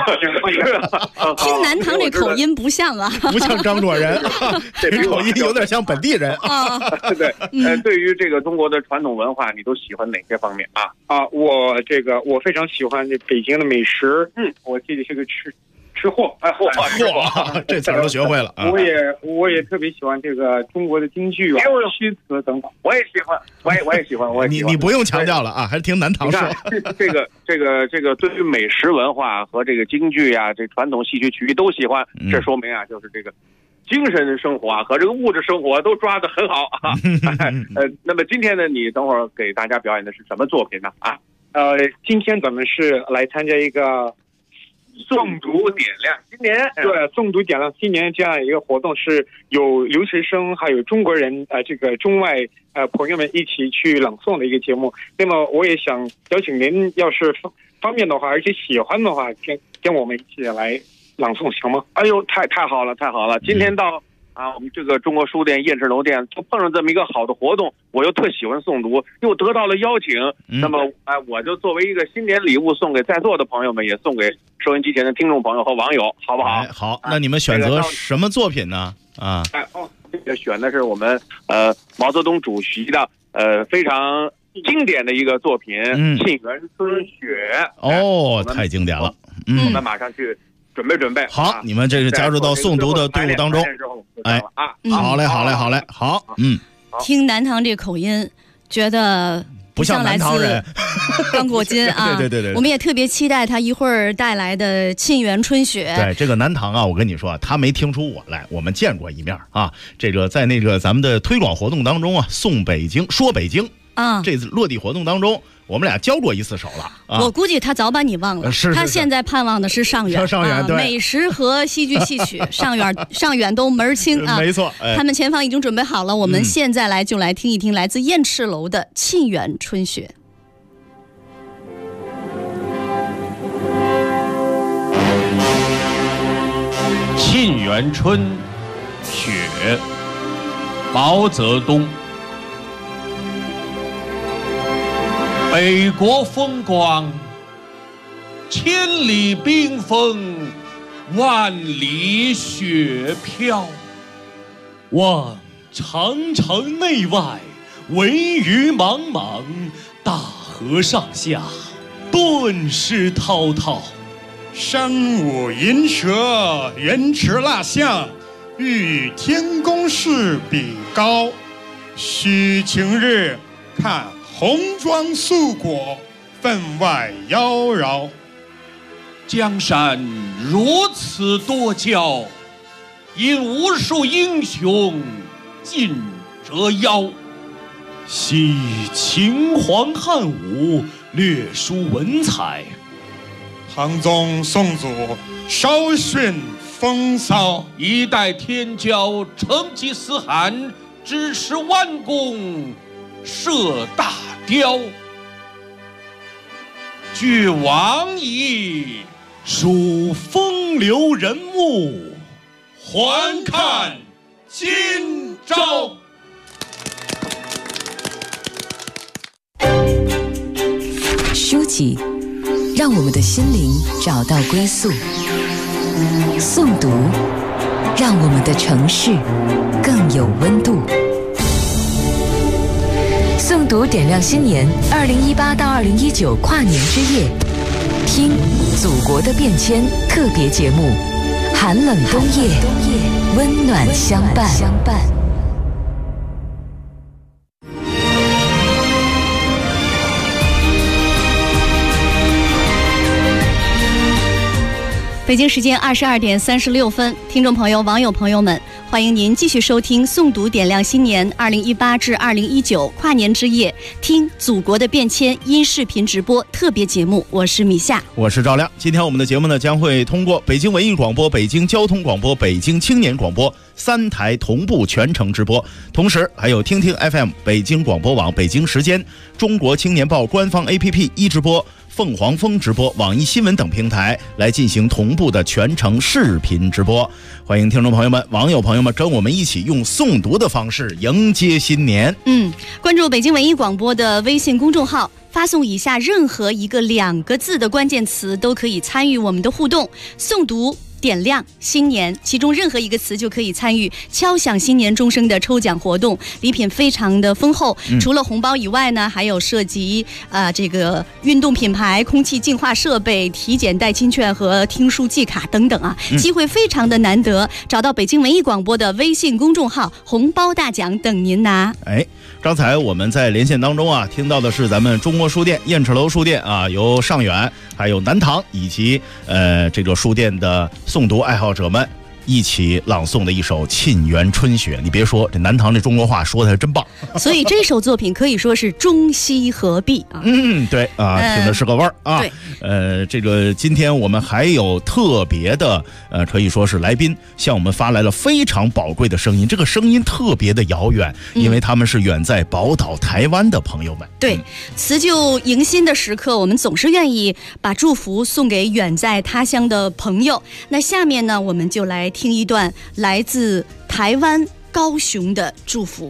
Speaker 6: 听南唐这口音不像啊，
Speaker 7: 不像张作人，这口音有点像本地人
Speaker 1: 啊。对，对于这个中国的传统文化，你都喜欢哪些方面啊？
Speaker 23: 我非常喜欢这北京的美食。我自己是个吃货，
Speaker 7: 这词儿都学会了啊！
Speaker 23: 我也特别喜欢这个中国的京剧啊、诗词等等。
Speaker 1: 我也喜欢，我也喜欢。
Speaker 7: 你不用强调了啊，还是听南唐说。
Speaker 1: 这个对于美食文化和这个京剧啊，这传统戏曲曲艺都喜欢，这说明啊，就是这个精神生活啊和这个物质生活都抓得很好啊。那么今天呢，你等会儿给大家表演的是什么作品呢？
Speaker 23: 今天咱们是来参加一个
Speaker 1: 诵读点亮新年，
Speaker 23: 对，诵读点亮新年这样一个活动，是有留学生还有中国人这个中外朋友们一起去朗诵的一个节目。那么我也想邀请您，要是方便的话，而且喜欢的话，跟我们一起来朗诵行吗？
Speaker 1: 哎呦，太好了，太好了！今天到我们这个中国书店燕翅楼店就碰上这么一个好的活动，我又特喜欢诵读，又得到了邀请。那么我就作为一个新年礼物送给在座的朋友们，也送给收音机前的听众朋友和网友，好不好？
Speaker 7: 好，那你们选择什么作品呢？
Speaker 1: 这个选的是我们毛泽东主席的非常经典的一个作品《沁园春雪》。
Speaker 7: 太经典了。
Speaker 1: 我们马上去准备。
Speaker 7: 好，你们这是加入到诵读的队伍当中。好嘞，好。
Speaker 6: 听南唐这口音，觉得
Speaker 7: 不像南唐人，
Speaker 6: 刚果金啊。
Speaker 7: 对。
Speaker 6: 我们也特别期待他一会儿带来的《沁园春雪》。
Speaker 7: 对，这个南唐啊，我跟你说，他没听出我来，我们见过一面啊。这个在那个咱们的推广活动当中啊，颂北京，说北京啊，这次落地活动当中，我们俩交过一次手了啊！
Speaker 6: 我估计他早把你忘了。
Speaker 7: 是
Speaker 6: 他现在盼望的是上元，
Speaker 7: 对，
Speaker 6: 美食和戏剧戏曲，上元都门儿清啊！
Speaker 7: 没错，
Speaker 6: 他们前方已经准备好了，我们现在就来听一听来自燕翅楼的《沁园春雪》。
Speaker 24: 沁园春雪，毛泽东。
Speaker 10: 北国风光，千里冰封，万里雪飘。
Speaker 5: 望长城内外，文娱茫茫，大河上下，顿时滔滔。
Speaker 11: 山舞银蛇，人驰蜡象，与天宫试比高。须晴日，看红装素裹，分外妖娆。
Speaker 10: 江山如此多娇，引无数英雄尽折腰。
Speaker 5: 惜秦皇汉武，略输文采。
Speaker 11: 唐宗宋祖，稍逊风骚。
Speaker 10: 一代天骄，成吉思汗，支持弯弓射大雕。俱往矣，
Speaker 5: 数风流人物，
Speaker 10: 还看今朝。
Speaker 14: 书籍让我们的心灵找到归宿，诵读让我们的城市更有温度。诵读点亮新年2018到2019跨年之夜，听祖国的变迁特别节目，寒冷冬夜，温暖相伴。
Speaker 6: 北京时间22点36分，听众朋友、网友朋友们，欢迎您继续收听诵读点亮新年2018至2019跨年之夜，听祖国的变迁音视频直播特别节目。我是米夏，
Speaker 7: 我是赵亮。今天我们的节目呢，将会通过北京文艺广播、北京交通广播、北京青年广播3台同步全程直播，同时还有听听 FM、北京广播网、北京时间、中国青年报官方 APP 一直播、凤凰风直播、网易新闻等平台来进行同步的全程视频直播。欢迎听众朋友们、网友朋友们跟我们一起用诵读的方式迎接新年。
Speaker 6: 关注北京文艺广播的微信公众号，发送以下任何一个2个字的关键词，都可以参与我们的互动。诵读点亮新年，其中任何一个词就可以参与敲响新年钟声的抽奖活动，礼品非常的丰厚。除了红包以外呢，还有涉及这个运动品牌、空气净化设备、体检代金券和听书季卡等等啊，机会非常的难得。找到北京文艺广播的微信公众号，红包大奖等您拿。
Speaker 7: 刚才我们在连线当中啊，听到的是咱们中国书店燕翅楼书店啊，由上远还有南唐以及这个书店的诵读爱好者们一起朗诵的一首《沁园春雪》。你别说，这南唐这中国话说的还真棒。
Speaker 6: 所以这首作品可以说是中西合璧啊。
Speaker 7: 对啊，听的是个味儿啊。这个今天我们还有特别的可以说是来宾向我们发来了非常宝贵的声音，这个声音特别的遥远，因为他们是远在宝岛台湾的朋友们。
Speaker 6: 对，辞旧迎新的时刻，我们总是愿意把祝福送给远在他乡的朋友。那下面呢，我们就来听一段来自台湾高雄的祝福。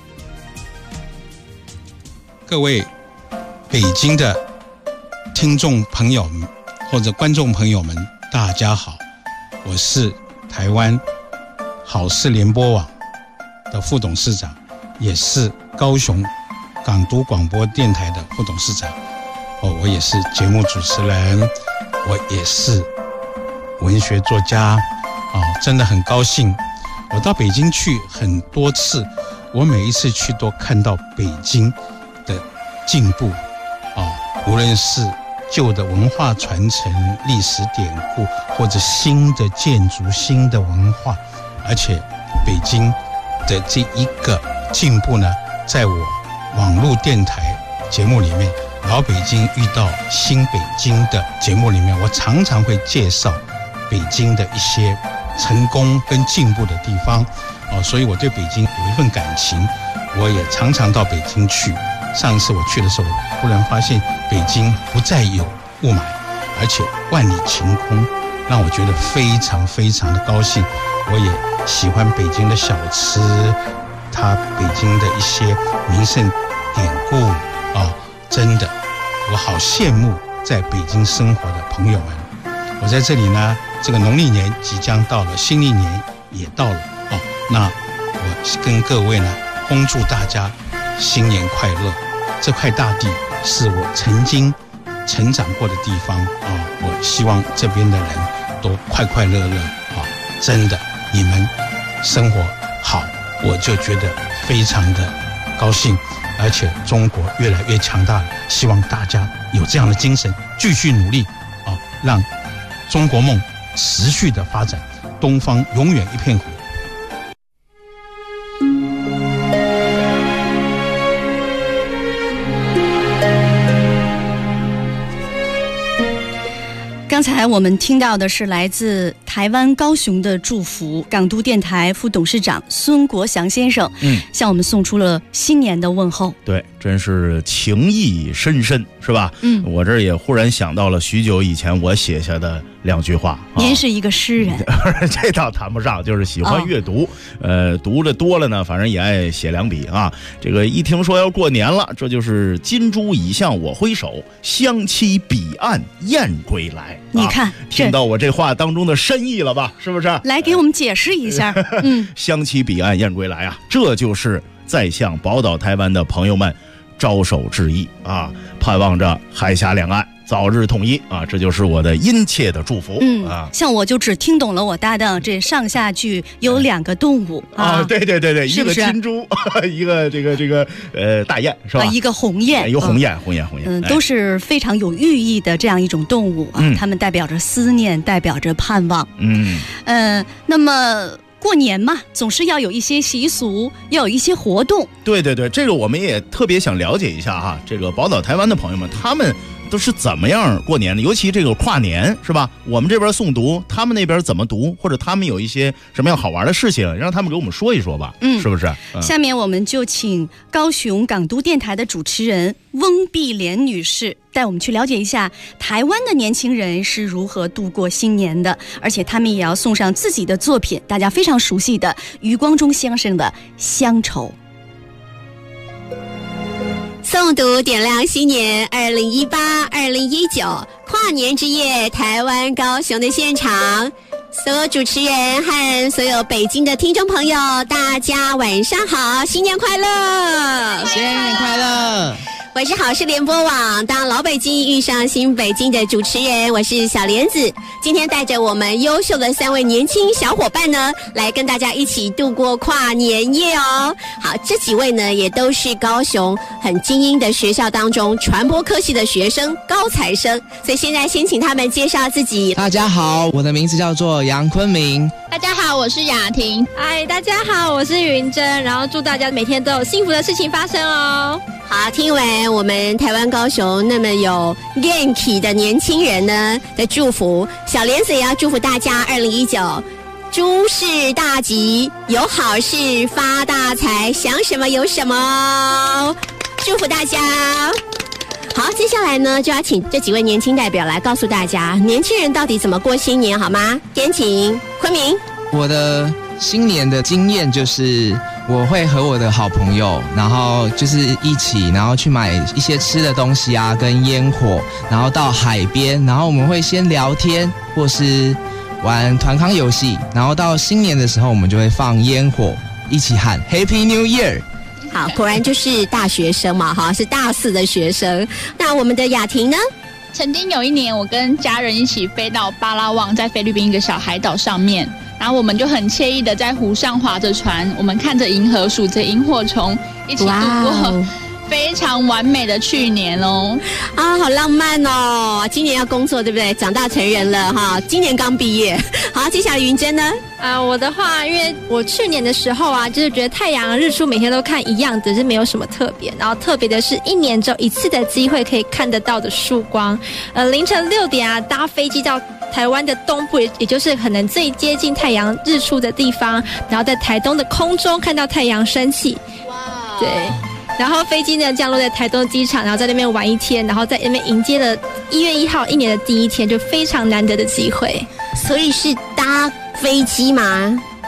Speaker 13: 各位北京的听众朋友们或者观众朋友们，大家好，我是台湾好事联播网的副董事长，也是高雄港都广播电台的副董事长。我也是节目主持人，我也是文学作家。真的很高兴，我到北京去很多次，我每一次去都看到北京的进步无论是旧的文化传承、历史典故，或者新的建筑、新的文化，而且北京的这一个进步呢，在我网络电台节目里面，老北京遇到新北京的节目里面，我常常会介绍北京的一些成功跟进步的地方所以我对北京有一份感情，我也常常到北京去。上一次我去的时候，忽然发现北京不再有雾霾，而且万里晴空，让我觉得非常非常的高兴。我也喜欢北京的小吃，它北京的一些名胜典故真的我好羡慕在北京生活的朋友们。我在这里呢，这个农历年即将到了，新历年也到了哦。那我跟各位呢，恭祝大家新年快乐。这块大地是我曾经成长过的地方啊，我希望这边的人都快快乐乐啊！真的，你们生活好，我就觉得非常的高兴。而且中国越来越强大了，希望大家有这样的精神，继续努力啊，让中国梦持续的发展，东方永远一片红。
Speaker 6: 刚才我们听到的是来自台湾高雄的祝福，港都电台副董事长孙国祥先生，向我们送出了新年的问候。
Speaker 7: 对，真是情意深深，是吧？我这也忽然想到了许久以前我写下的2句话。
Speaker 6: 您是一个诗人，
Speaker 7: 这倒谈不上，就是喜欢阅读，读的多了呢，反正也爱写2笔啊。这个一听说要过年了，这就是金猪已向我挥手，相期彼岸雁归来。
Speaker 6: 你看，
Speaker 7: 听到我这话当中的深意了吧？是不是？
Speaker 6: 来给我们解释一下。
Speaker 7: 相期彼岸雁归来啊，这就是在向宝岛台湾的朋友们招手致意啊，盼望着海峡两岸早日统一啊，这就是我的殷切的祝福。
Speaker 6: 像我就只听懂了我搭档这上下句有2个动物啊，
Speaker 7: 对，一个金猪，一个这个大雁是吧？
Speaker 6: 一个红雁，
Speaker 7: 一个红雁，
Speaker 6: 都是非常有寓意的这样一种动物啊，它们代表着思念，代表着盼望。那么过年嘛，总是要有一些习俗，要有一些活动。对，这个我们也特别想了解一下哈，这个宝岛台湾的朋友们，他们都是怎么样过年的？尤其这个跨年是吧？我们这边诵读，他们那边怎么读？或者他们有一些什么样好玩的事情，让他们给我们说一说吧。是不是？下面我们就请高雄港都电台的主持人翁碧莲女士带我们去了解一下台湾的年轻人是如何度过新年的，而且他们也要送上自己的作品，大家非常熟悉的余光中先生的《乡愁》。
Speaker 12: 诵读点亮新年2018-2019跨年之夜台湾高雄的现场，所有主持人和所有北京的听众朋友，大家晚上好，新年快乐！
Speaker 15: 新年快乐！
Speaker 12: 我是好事联播网当老北京遇上新北京的主持人，我是小莲子。今天带着我们优秀的3位年轻小伙伴呢，来跟大家一起度过跨年夜哦。好，这几位呢也都是高雄很精英的学校当中传播科系的学生，高材生。所以现在先请他们介绍自己。
Speaker 15: 大家好，我的名字叫做杨坤明。
Speaker 16: 大家好，我是雅婷。
Speaker 24: 嗨，大家好，我是云珍。然后祝大家每天都有幸福的事情发生哦。
Speaker 12: 好，听完我们台湾高雄那么有元气的年轻人呢的祝福，小莲子也要祝福大家2019诸事大吉，有好事发大财，想什么有什么，祝福大家。好，接下来呢就要请这几位年轻代表来告诉大家，年轻人到底怎么过新年好吗？先请坤明。
Speaker 15: 我的新年的经验就是我会和我的好朋友，然后就是一起，然后去买一些吃的东西啊，跟烟火，然后到海边，然后我们会先聊天，或是玩团康游戏，然后到新年的时候，我们就会放烟火，一起喊 Happy New Year。
Speaker 12: 好，果然就是大学生嘛，哈，是大4的学生。那我们的雅婷呢？
Speaker 16: 曾经有一年，我跟家人一起飞到巴拉望，在菲律宾一个小海岛上面。然后我们就很惬意的在湖上划着船，我们看着银河，数着萤火虫，一起度过非常完美的去年哦。
Speaker 12: 啊，好浪漫哦！今年要工作对不对？长大成人了哈，今年刚毕业。好，接下来云珍呢？
Speaker 24: 我的话，因为我去年的时候啊，就是觉得太阳日出每天都看一样的，是没有什么特别。然后特别的是1年只有1次的机会可以看得到的曙光。凌晨6点啊，搭飞机到台湾的东部，也就是可能最接近太阳日出的地方，然后在台东的空中看到太阳升起。哇！对。然后飞机呢降落在台东机场，然后在那边玩1天，然后在那边迎接了1月1号1年的第1天，就非常难得的机会。
Speaker 12: 所以是搭飞机吗？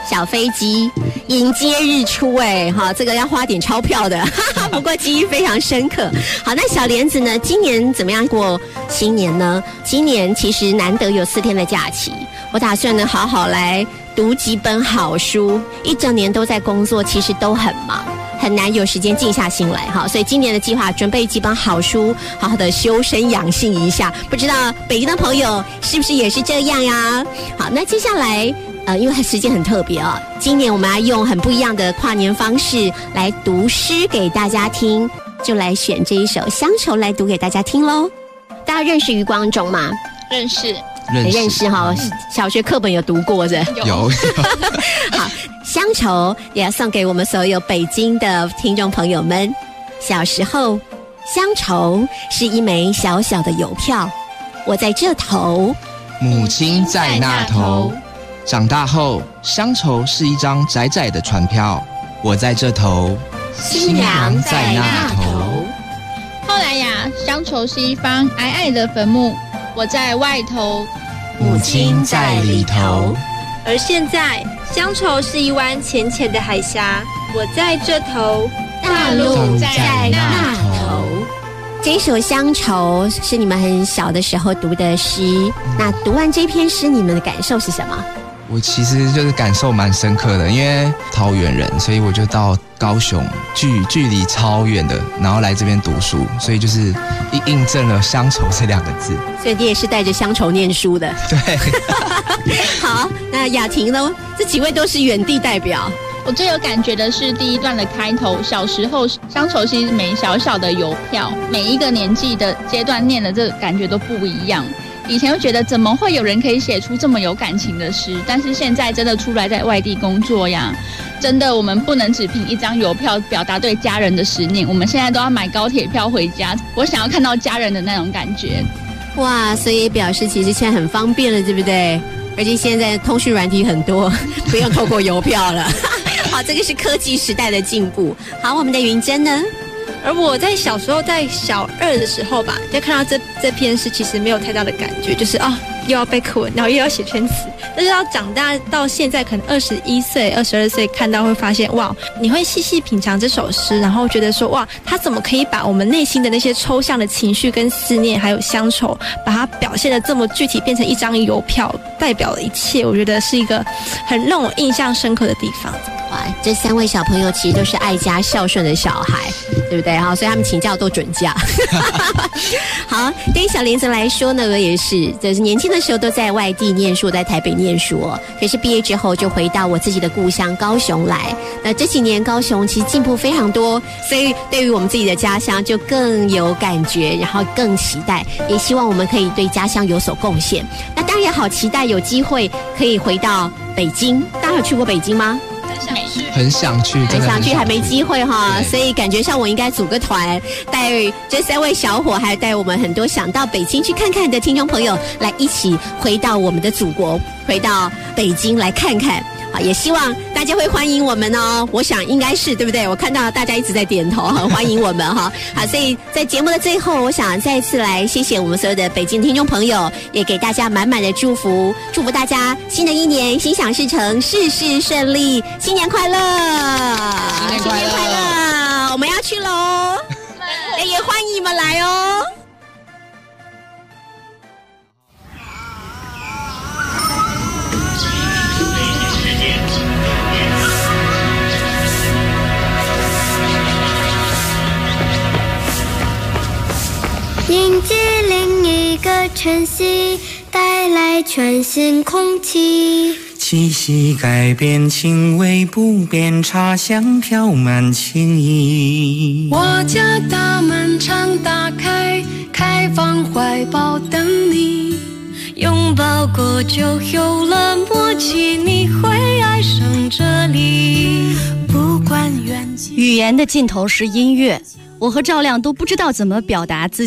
Speaker 12: 小飞机迎接日出，哈，这个要花点钞票的，不过记忆非常深刻。好，那小莲子呢，今年怎么样过新年呢？今年其实难得有4天的假期，我打算呢好好来读几本好书，一整年都在工作，其实都很忙，很难有时间静下心来哈，所以今年的计划准备几本好书，好好的修身养性一下。不知道北京的朋友是不是也是这样呀？好，那接下来因为时间很特别哦，今年我们要用很不一样的跨年方式来读诗给大家听，就来选这一首《乡愁》来读给大家听喽。大家认识余光中吗？
Speaker 16: 认识
Speaker 12: 哈，小学课本有读过的。
Speaker 15: 有。
Speaker 12: 好，乡愁也要送给我们所有北京的听众朋友们。小时候，乡愁是一枚小小的邮票，我在这头，
Speaker 15: 母亲在那头。长大后，乡愁是一张窄窄的船票，我在这头，
Speaker 12: 新娘在那头。
Speaker 16: 后来呀，乡愁是一方矮矮的坟墓，我在外头，
Speaker 12: 母亲在里头。
Speaker 24: 而现在，乡愁是一湾浅浅的海峡，我在这头，
Speaker 12: 大陆在那头。这一首《乡愁》是你们很小的时候读的诗，那读完这篇诗，你们的感受是什么？
Speaker 15: 我其实就是感受蛮深刻的，因为桃园人，所以我就到高雄，距离超远的，然后来这边读书，所以就是印证了乡愁这2个字。
Speaker 12: 所以你也是带着乡愁念书的。
Speaker 15: 对。
Speaker 12: 好，那雅婷呢？这几位都是远地代表。
Speaker 16: 我最有感觉的是第一段的开头，小时候乡愁是一枚小小的邮票，每一个年纪的阶段念的这个感觉都不一样。以前会觉得怎么会有人可以写出这么有感情的诗，但是现在真的出来在外地工作呀，真的我们不能只凭一张邮票表达对家人的思念，我们现在都要买高铁票回家，我想要看到家人的那种感觉。
Speaker 12: 哇，所以表示其实现在很方便了，对不对？而且现在通讯软体很多，不用透过邮票了。好，这个是科技时代的进步。好，我们的云珍呢？
Speaker 24: 而我在小时候，在小2的时候吧，就看到这篇诗，其实没有太大的感觉，就是又要背课文，然后又要写圈词。但是要长大到现在，可能21岁、22岁看到会发现，哇，你会细细品尝这首诗，然后觉得说，哇，他怎么可以把我们内心的那些抽象的情绪跟思念，还有乡愁，把它表现得这么具体，变成一张邮票，代表了一切。我觉得是一个很让我印象深刻的地方。
Speaker 12: 哇，这3位小朋友其实都是爱家孝顺的小孩，对不对？好，所以他们请假都准假。好，对于小莲子来说呢，我也是，就是年轻的时候都在外地念书，在台北念书，可是毕业之后就回到我自己的故乡高雄来。那这几年高雄其实进步非常多，所以对于我们自己的家乡就更有感觉，然后更期待，也希望我们可以对家乡有所贡献。那当然也好期待有机会可以回到北京。大家有去过北京吗？
Speaker 15: 很想去，
Speaker 12: 很想去，还没机会哈，所以感觉上我应该组个团，带这3位小伙，还带我们很多想到北京去看看的听众朋友，来一起回到我们的祖国，回到北京来看看。好，也希望大家会欢迎我们哦。我想应该是对不对？我看到大家一直在点头，很欢迎我们哈。好，所以在节目的最后，我想再次来谢谢我们所有的北京听众朋友，也给大家满满的祝福，祝福大家新的一年心想事成，事事顺利，新年快乐！
Speaker 15: 新年快乐！
Speaker 12: 我们要去喽，也欢迎你们来哦。
Speaker 19: 迎接另一个晨曦，带来全新空气。
Speaker 17: 气息改变，情味不变，茶香飘满情意。
Speaker 18: 我家大门常打开，开放怀抱等你。
Speaker 19: 拥抱过就有了默契，你会爱上这里。不管远近，
Speaker 6: 语言的尽头是音乐。我和赵亮都不知道怎么表达自己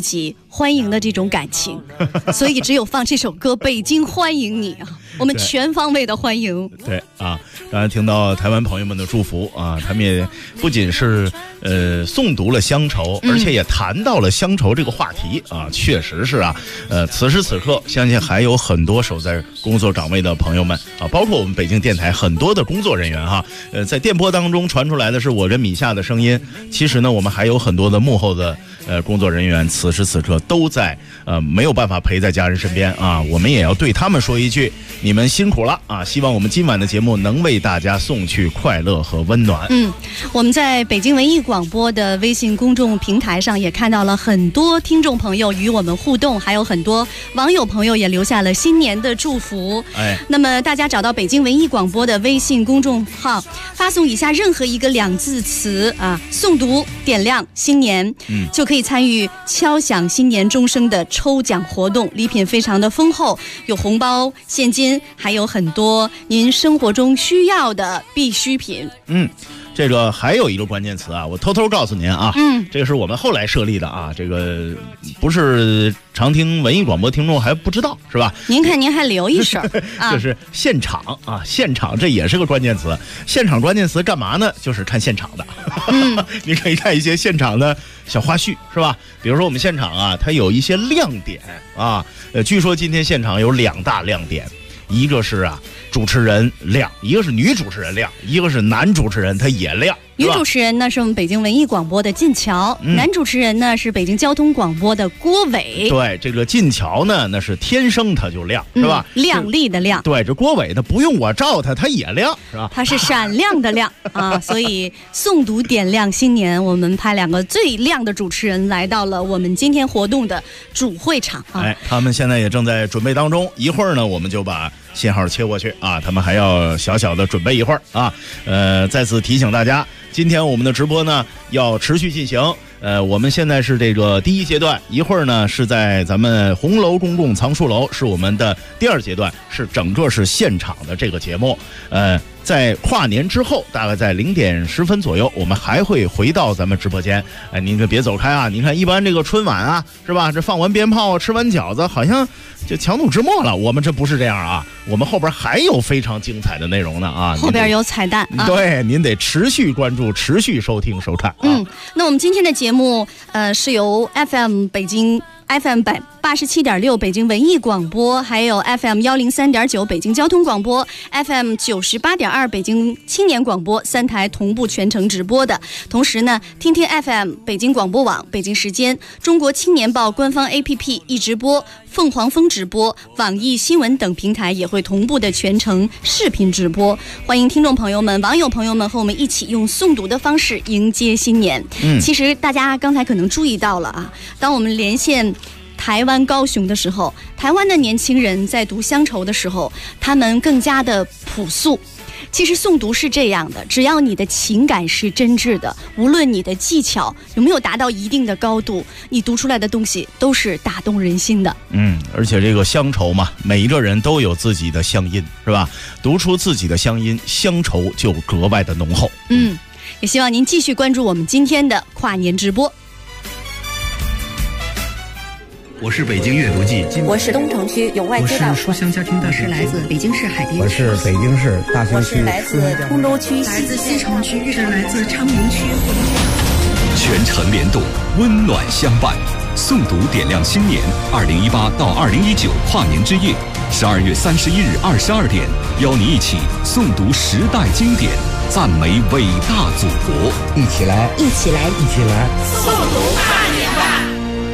Speaker 6: 欢迎的这种感情，所以只有放这首歌《北京欢迎你》啊，我们全方位的欢迎。
Speaker 7: 对啊，刚才听到台湾朋友们的祝福啊，他们也不仅是诵读了乡愁，而且也谈到了乡愁这个话题啊，确实是啊，此时此刻，相信还有很多守在工作岗位的朋友们啊，包括我们北京电台很多的工作人员哈，在电波当中传出来的是我跟米夏的声音，其实呢，我们还有很多的幕后的工作人员，此时此刻都在没有办法陪在家人身边啊，我们也要对他们说一句，你们辛苦了啊！希望我们今晚的节目能为大家送去快乐和温暖。
Speaker 6: 我们在北京文艺广播的微信公众平台上也看到了很多听众朋友与我们互动，还有很多网友朋友也留下了新年的祝福。那么大家找到北京文艺广播的微信公众号，发送以下任何一个2字词啊，诵读点亮新年，就可以参与敲响新年钟声的抽奖活动，礼品非常的丰厚，有红包、现金，还有很多您生活中需要的必需品。
Speaker 7: 这个还有一个关键词啊，我偷偷告诉您啊，这个是我们后来设立的啊，这个不是常听文艺广播听众还不知道是吧？
Speaker 6: 您看您还留一手啊，
Speaker 7: 就是现场啊，现场这也是个关键词。现场关键词干嘛呢？就是看现场的。你可以看一些现场的小花絮是吧？比如说我们现场啊，它有一些亮点啊，据说今天现场有2大亮点，一个是啊主持人亮，一个是女主持人亮，一个是男主持人他也亮。
Speaker 6: 女主持人呢是我们北京文艺广播的靳乔，男主持人呢是北京交通广播的郭伟。
Speaker 7: 对，这个靳乔呢那是天生他就亮，是吧？
Speaker 6: 亮丽的亮。
Speaker 7: 对，这郭伟呢不用我照他也亮，是吧？
Speaker 6: 他是闪亮的亮啊，所以诵读点亮新年，我们派2个最亮的主持人来到了我们今天活动的主会场啊。
Speaker 7: 他们现在也正在准备当中，一会儿呢我们就把信号切过去啊，他们还要小小的准备一会儿啊。再次提醒大家，今天我们的直播呢要持续进行。我们现在是这个第1阶段，一会儿呢是在咱们红楼公共藏书楼，是我们的第2阶段，是整个是现场的这个节目。在跨年之后，大概在0点10分左右，我们还会回到咱们直播间。您可别走开啊！您看，一般这个春晚啊，是吧？这放完鞭炮，吃完饺子，好像就强弩之末了。我们这不是这样啊，我们后边还有非常精彩的内容呢啊！
Speaker 6: 后边有彩蛋啊！
Speaker 7: 对，您得持续关注，持续收听收看啊。
Speaker 6: 那我们今天的节目，是由 FM 北京。FM 87.6北京文艺广播，还有 FM 103.9北京交通广播， FM 98.2北京青年广播3台同步全程直播的。同时呢，听听 FM 北京广播网、北京时间、中国青年报官方 APP 一直播、凤凰风直播、网易新闻等平台也会同步的全程视频直播。欢迎听众朋友们、网友朋友们和我们一起用诵读的方式迎接新年。其实大家刚才可能注意到了啊，当我们连线台湾高雄的时候，台湾的年轻人在读乡愁的时候，他们更加的朴素。其实诵读是这样的，只要你的情感是真挚的，无论你的技巧有没有达到一定的高度，你读出来的东西都是打动人心的。
Speaker 7: 而且这个乡愁嘛，每一个人都有自己的乡音，是吧？读出自己的乡音，乡愁就格外的浓厚。
Speaker 6: 也希望您继续关注我们今天的跨年直播。
Speaker 8: 我是北京阅读季，
Speaker 22: 我是东城区永外街道，
Speaker 8: 我是书香家庭大学，
Speaker 22: 我是来自北京市海淀，
Speaker 8: 我是北京市大兴区，
Speaker 22: 我是来自通州区，来自西城区，是来自昌平区。
Speaker 4: 全程联动，温暖相伴，诵读点亮新年。2018到2019跨年之夜，12月31日22点，邀你一起诵读时代经典，赞美伟大祖国。
Speaker 8: 一起来，
Speaker 22: 一起来，
Speaker 8: 一起来，
Speaker 2: 诵读跨年吧！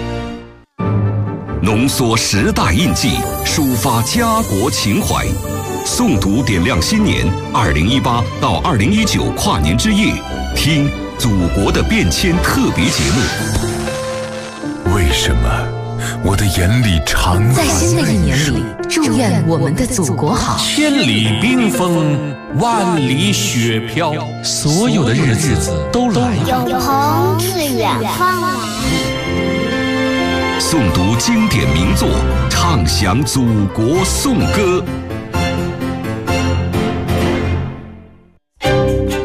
Speaker 4: 浓缩时代印记，抒发家国情怀，诵读点亮新年。2018到2019跨年之夜，听祖国的变迁特别节目。
Speaker 9: 为什么我的眼里常
Speaker 14: 在新的一年里，祝愿我们的祖国好。
Speaker 10: 千里冰封，万里雪飘，所有的日子都来了。
Speaker 2: 永恒是远方。
Speaker 4: 诵读经典名作，唱响祖国颂歌。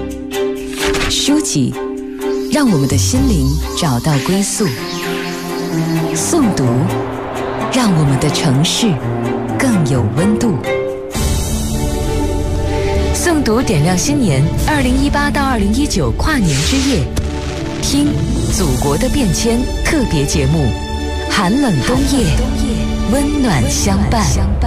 Speaker 14: 书籍让我们的心灵找到归宿， 诵读，让我们的城市更有温度。诵读点亮新年2018到2019跨年之夜，听祖国的变迁特别节目，寒冷冬夜，温暖相伴。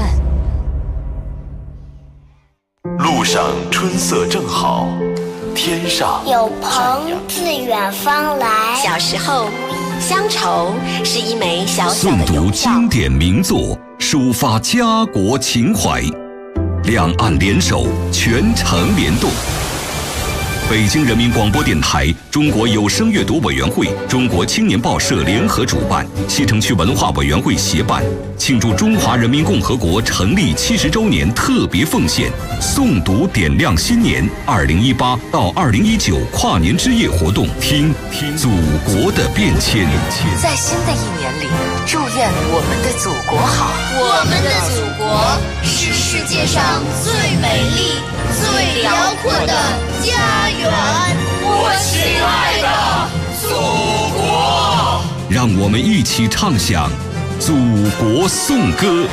Speaker 4: 路上春色正好，天上
Speaker 2: 有朋自远方来。
Speaker 12: 小时候，乡愁是一枚小小的
Speaker 4: 诵读经典名作，抒发家国情怀，两岸联手，全程联动。北京人民广播电台、中国有声阅读委员会、中国青年报社联合主办，西城区文化委员会协办，庆祝中华人民共和国成立70周年特别奉献诵读点亮新年2018到2019跨年之夜活动，听祖国的变迁。
Speaker 14: 在新的一年里，祝愿我们的祖国好。
Speaker 2: 我们的祖国是世界上最美丽、最辽阔的家园。
Speaker 10: 我亲爱的祖国，
Speaker 4: 让我们一起唱响祖国颂歌。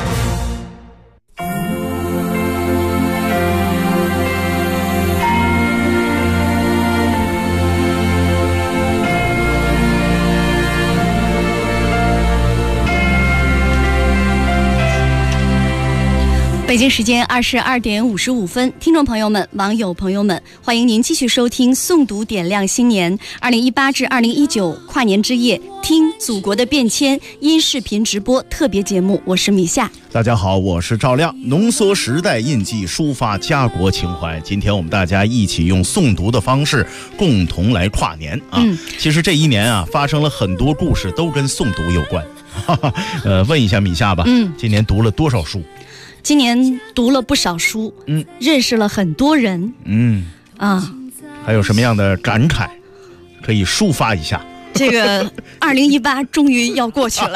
Speaker 6: 北京时间22点55分，听众朋友们、网友朋友们，欢迎您继续收听诵读点亮新年2018至2019跨年之夜，听祖国的变迁音视频直播特别节目，我是米夏。
Speaker 7: 大家好，我是赵亮。浓缩时代印记，抒发家国情怀。今天我们大家一起用诵读的方式，共同来跨年啊！其实这一年啊，发生了很多故事，都跟诵读有关。问一下米夏吧，今年读了多少书？
Speaker 6: 今年读了不少书，认识了很多人，
Speaker 7: 还有什么样的感慨可以抒发一下？
Speaker 6: 这个2018终于要过去了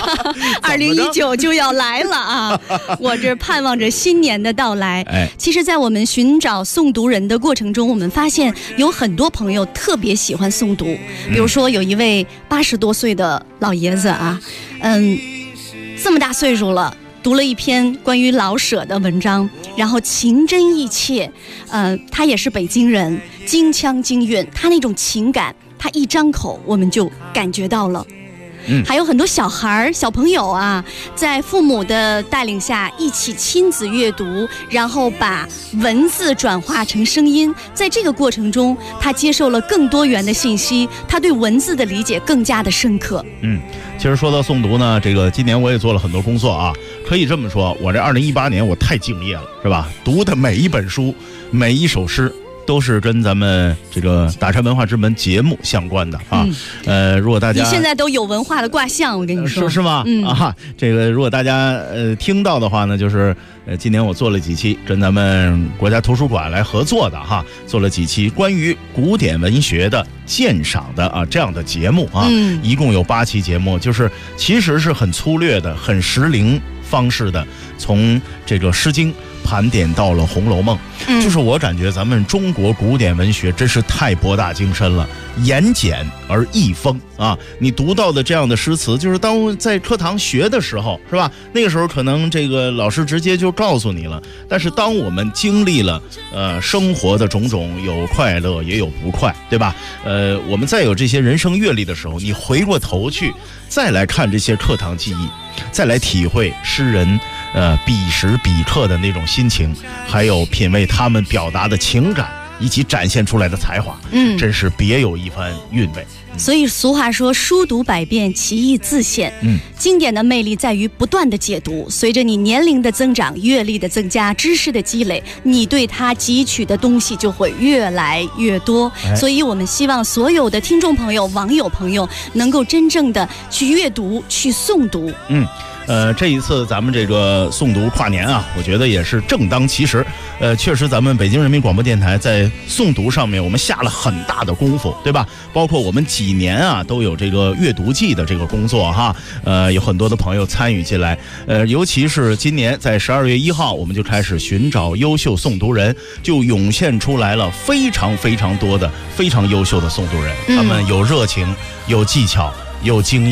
Speaker 6: 2019就要来了啊！我这盼望着新年的到来。其实在我们寻找诵读人的过程中，我们发现有很多朋友特别喜欢诵读，比如说有一位80多岁的老爷子啊，这么大岁数了，读了一篇关于老舍的文章，然后情真意切。他也是北京人，京腔京韵，他那种情感，他一张口我们就感觉到了。还有很多小朋友啊，在父母的带领下一起亲子阅读，然后把文字转化成声音。在这个过程中，他接受了更多元的信息，他对文字的理解更加的深刻。
Speaker 7: 其实说到诵读呢，这个今年我也做了很多工作啊。可以这么说，我这2018年我太敬业了，是吧？读的每一本书，每一首诗，都是跟咱们这个打开文化之门节目相关的啊。如果大家
Speaker 6: 你现在都有文化的卦象，我跟你说，
Speaker 7: 是吗？这个如果大家听到的话呢，就是今年我做了几期跟咱们国家图书馆来合作的哈，做了几期关于古典文学的鉴赏的啊这样的节目啊，一共有8期节目，就是其实是很粗略的、很时灵方式的，从这个《诗经》盘点到了《红楼梦》，就是我感觉咱们中国古典文学真是太博大精深了，言简而意丰啊！你读到的这样的诗词，就是当在课堂学的时候，是吧？那个时候可能这个老师直接就告诉你了，但是当我们经历了生活的种种，有快乐也有不快，对吧？我们再有这些人生阅历的时候，你回过头去再来看这些课堂记忆，再来体会诗人彼时彼刻的那种心情，还有品味他们表达的情感以及展现出来的才华，真是别有一番韵味。
Speaker 6: 所以俗话说，书读百遍，其义自现。经典的魅力在于不断的解读，随着你年龄的增长、阅历的增加、知识的积累，你对它汲取的东西就会越来越多。所以我们希望所有的听众朋友、网友朋友能够真正的去阅读、去诵读。
Speaker 7: 这一次咱们这个诵读跨年啊，我觉得也是正当其时。确实咱们北京人民广播电台在诵读上面我们下了很大的功夫，对吧？包括我们几年啊都有这个阅读季的这个工作哈，有很多的朋友参与进来。尤其是今年在12月1号，我们就开始寻找优秀诵读人，就涌现出来了非常非常多的非常优秀的诵读人，他们有热情、有技巧、有经验，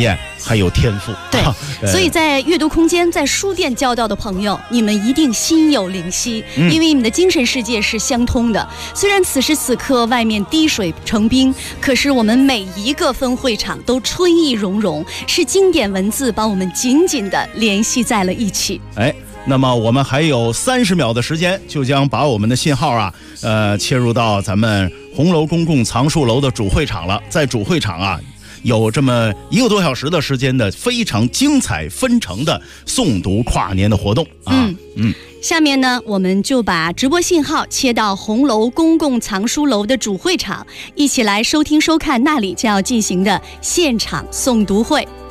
Speaker 7: 还有天赋。
Speaker 6: 对，所以在阅读空间、在书店交到的朋友，你们一定心有灵犀，因为你们的精神世界是相通的。虽然此时此刻外面滴水成冰，可是我们每一个分会场都春意融融，是经典文字把我们紧紧地联系在了一起。
Speaker 7: 那么我们还有30秒的时间，就将把我们的信号切入到咱们红楼公共藏书楼的主会场了。在主会场有这么1个多小时的时间的非常精彩纷呈的诵读跨年的活动
Speaker 6: 下面呢，我们就把直播信号切到红楼公共藏书楼的主会场，一起来收听收看那里将要进行的现场诵读会。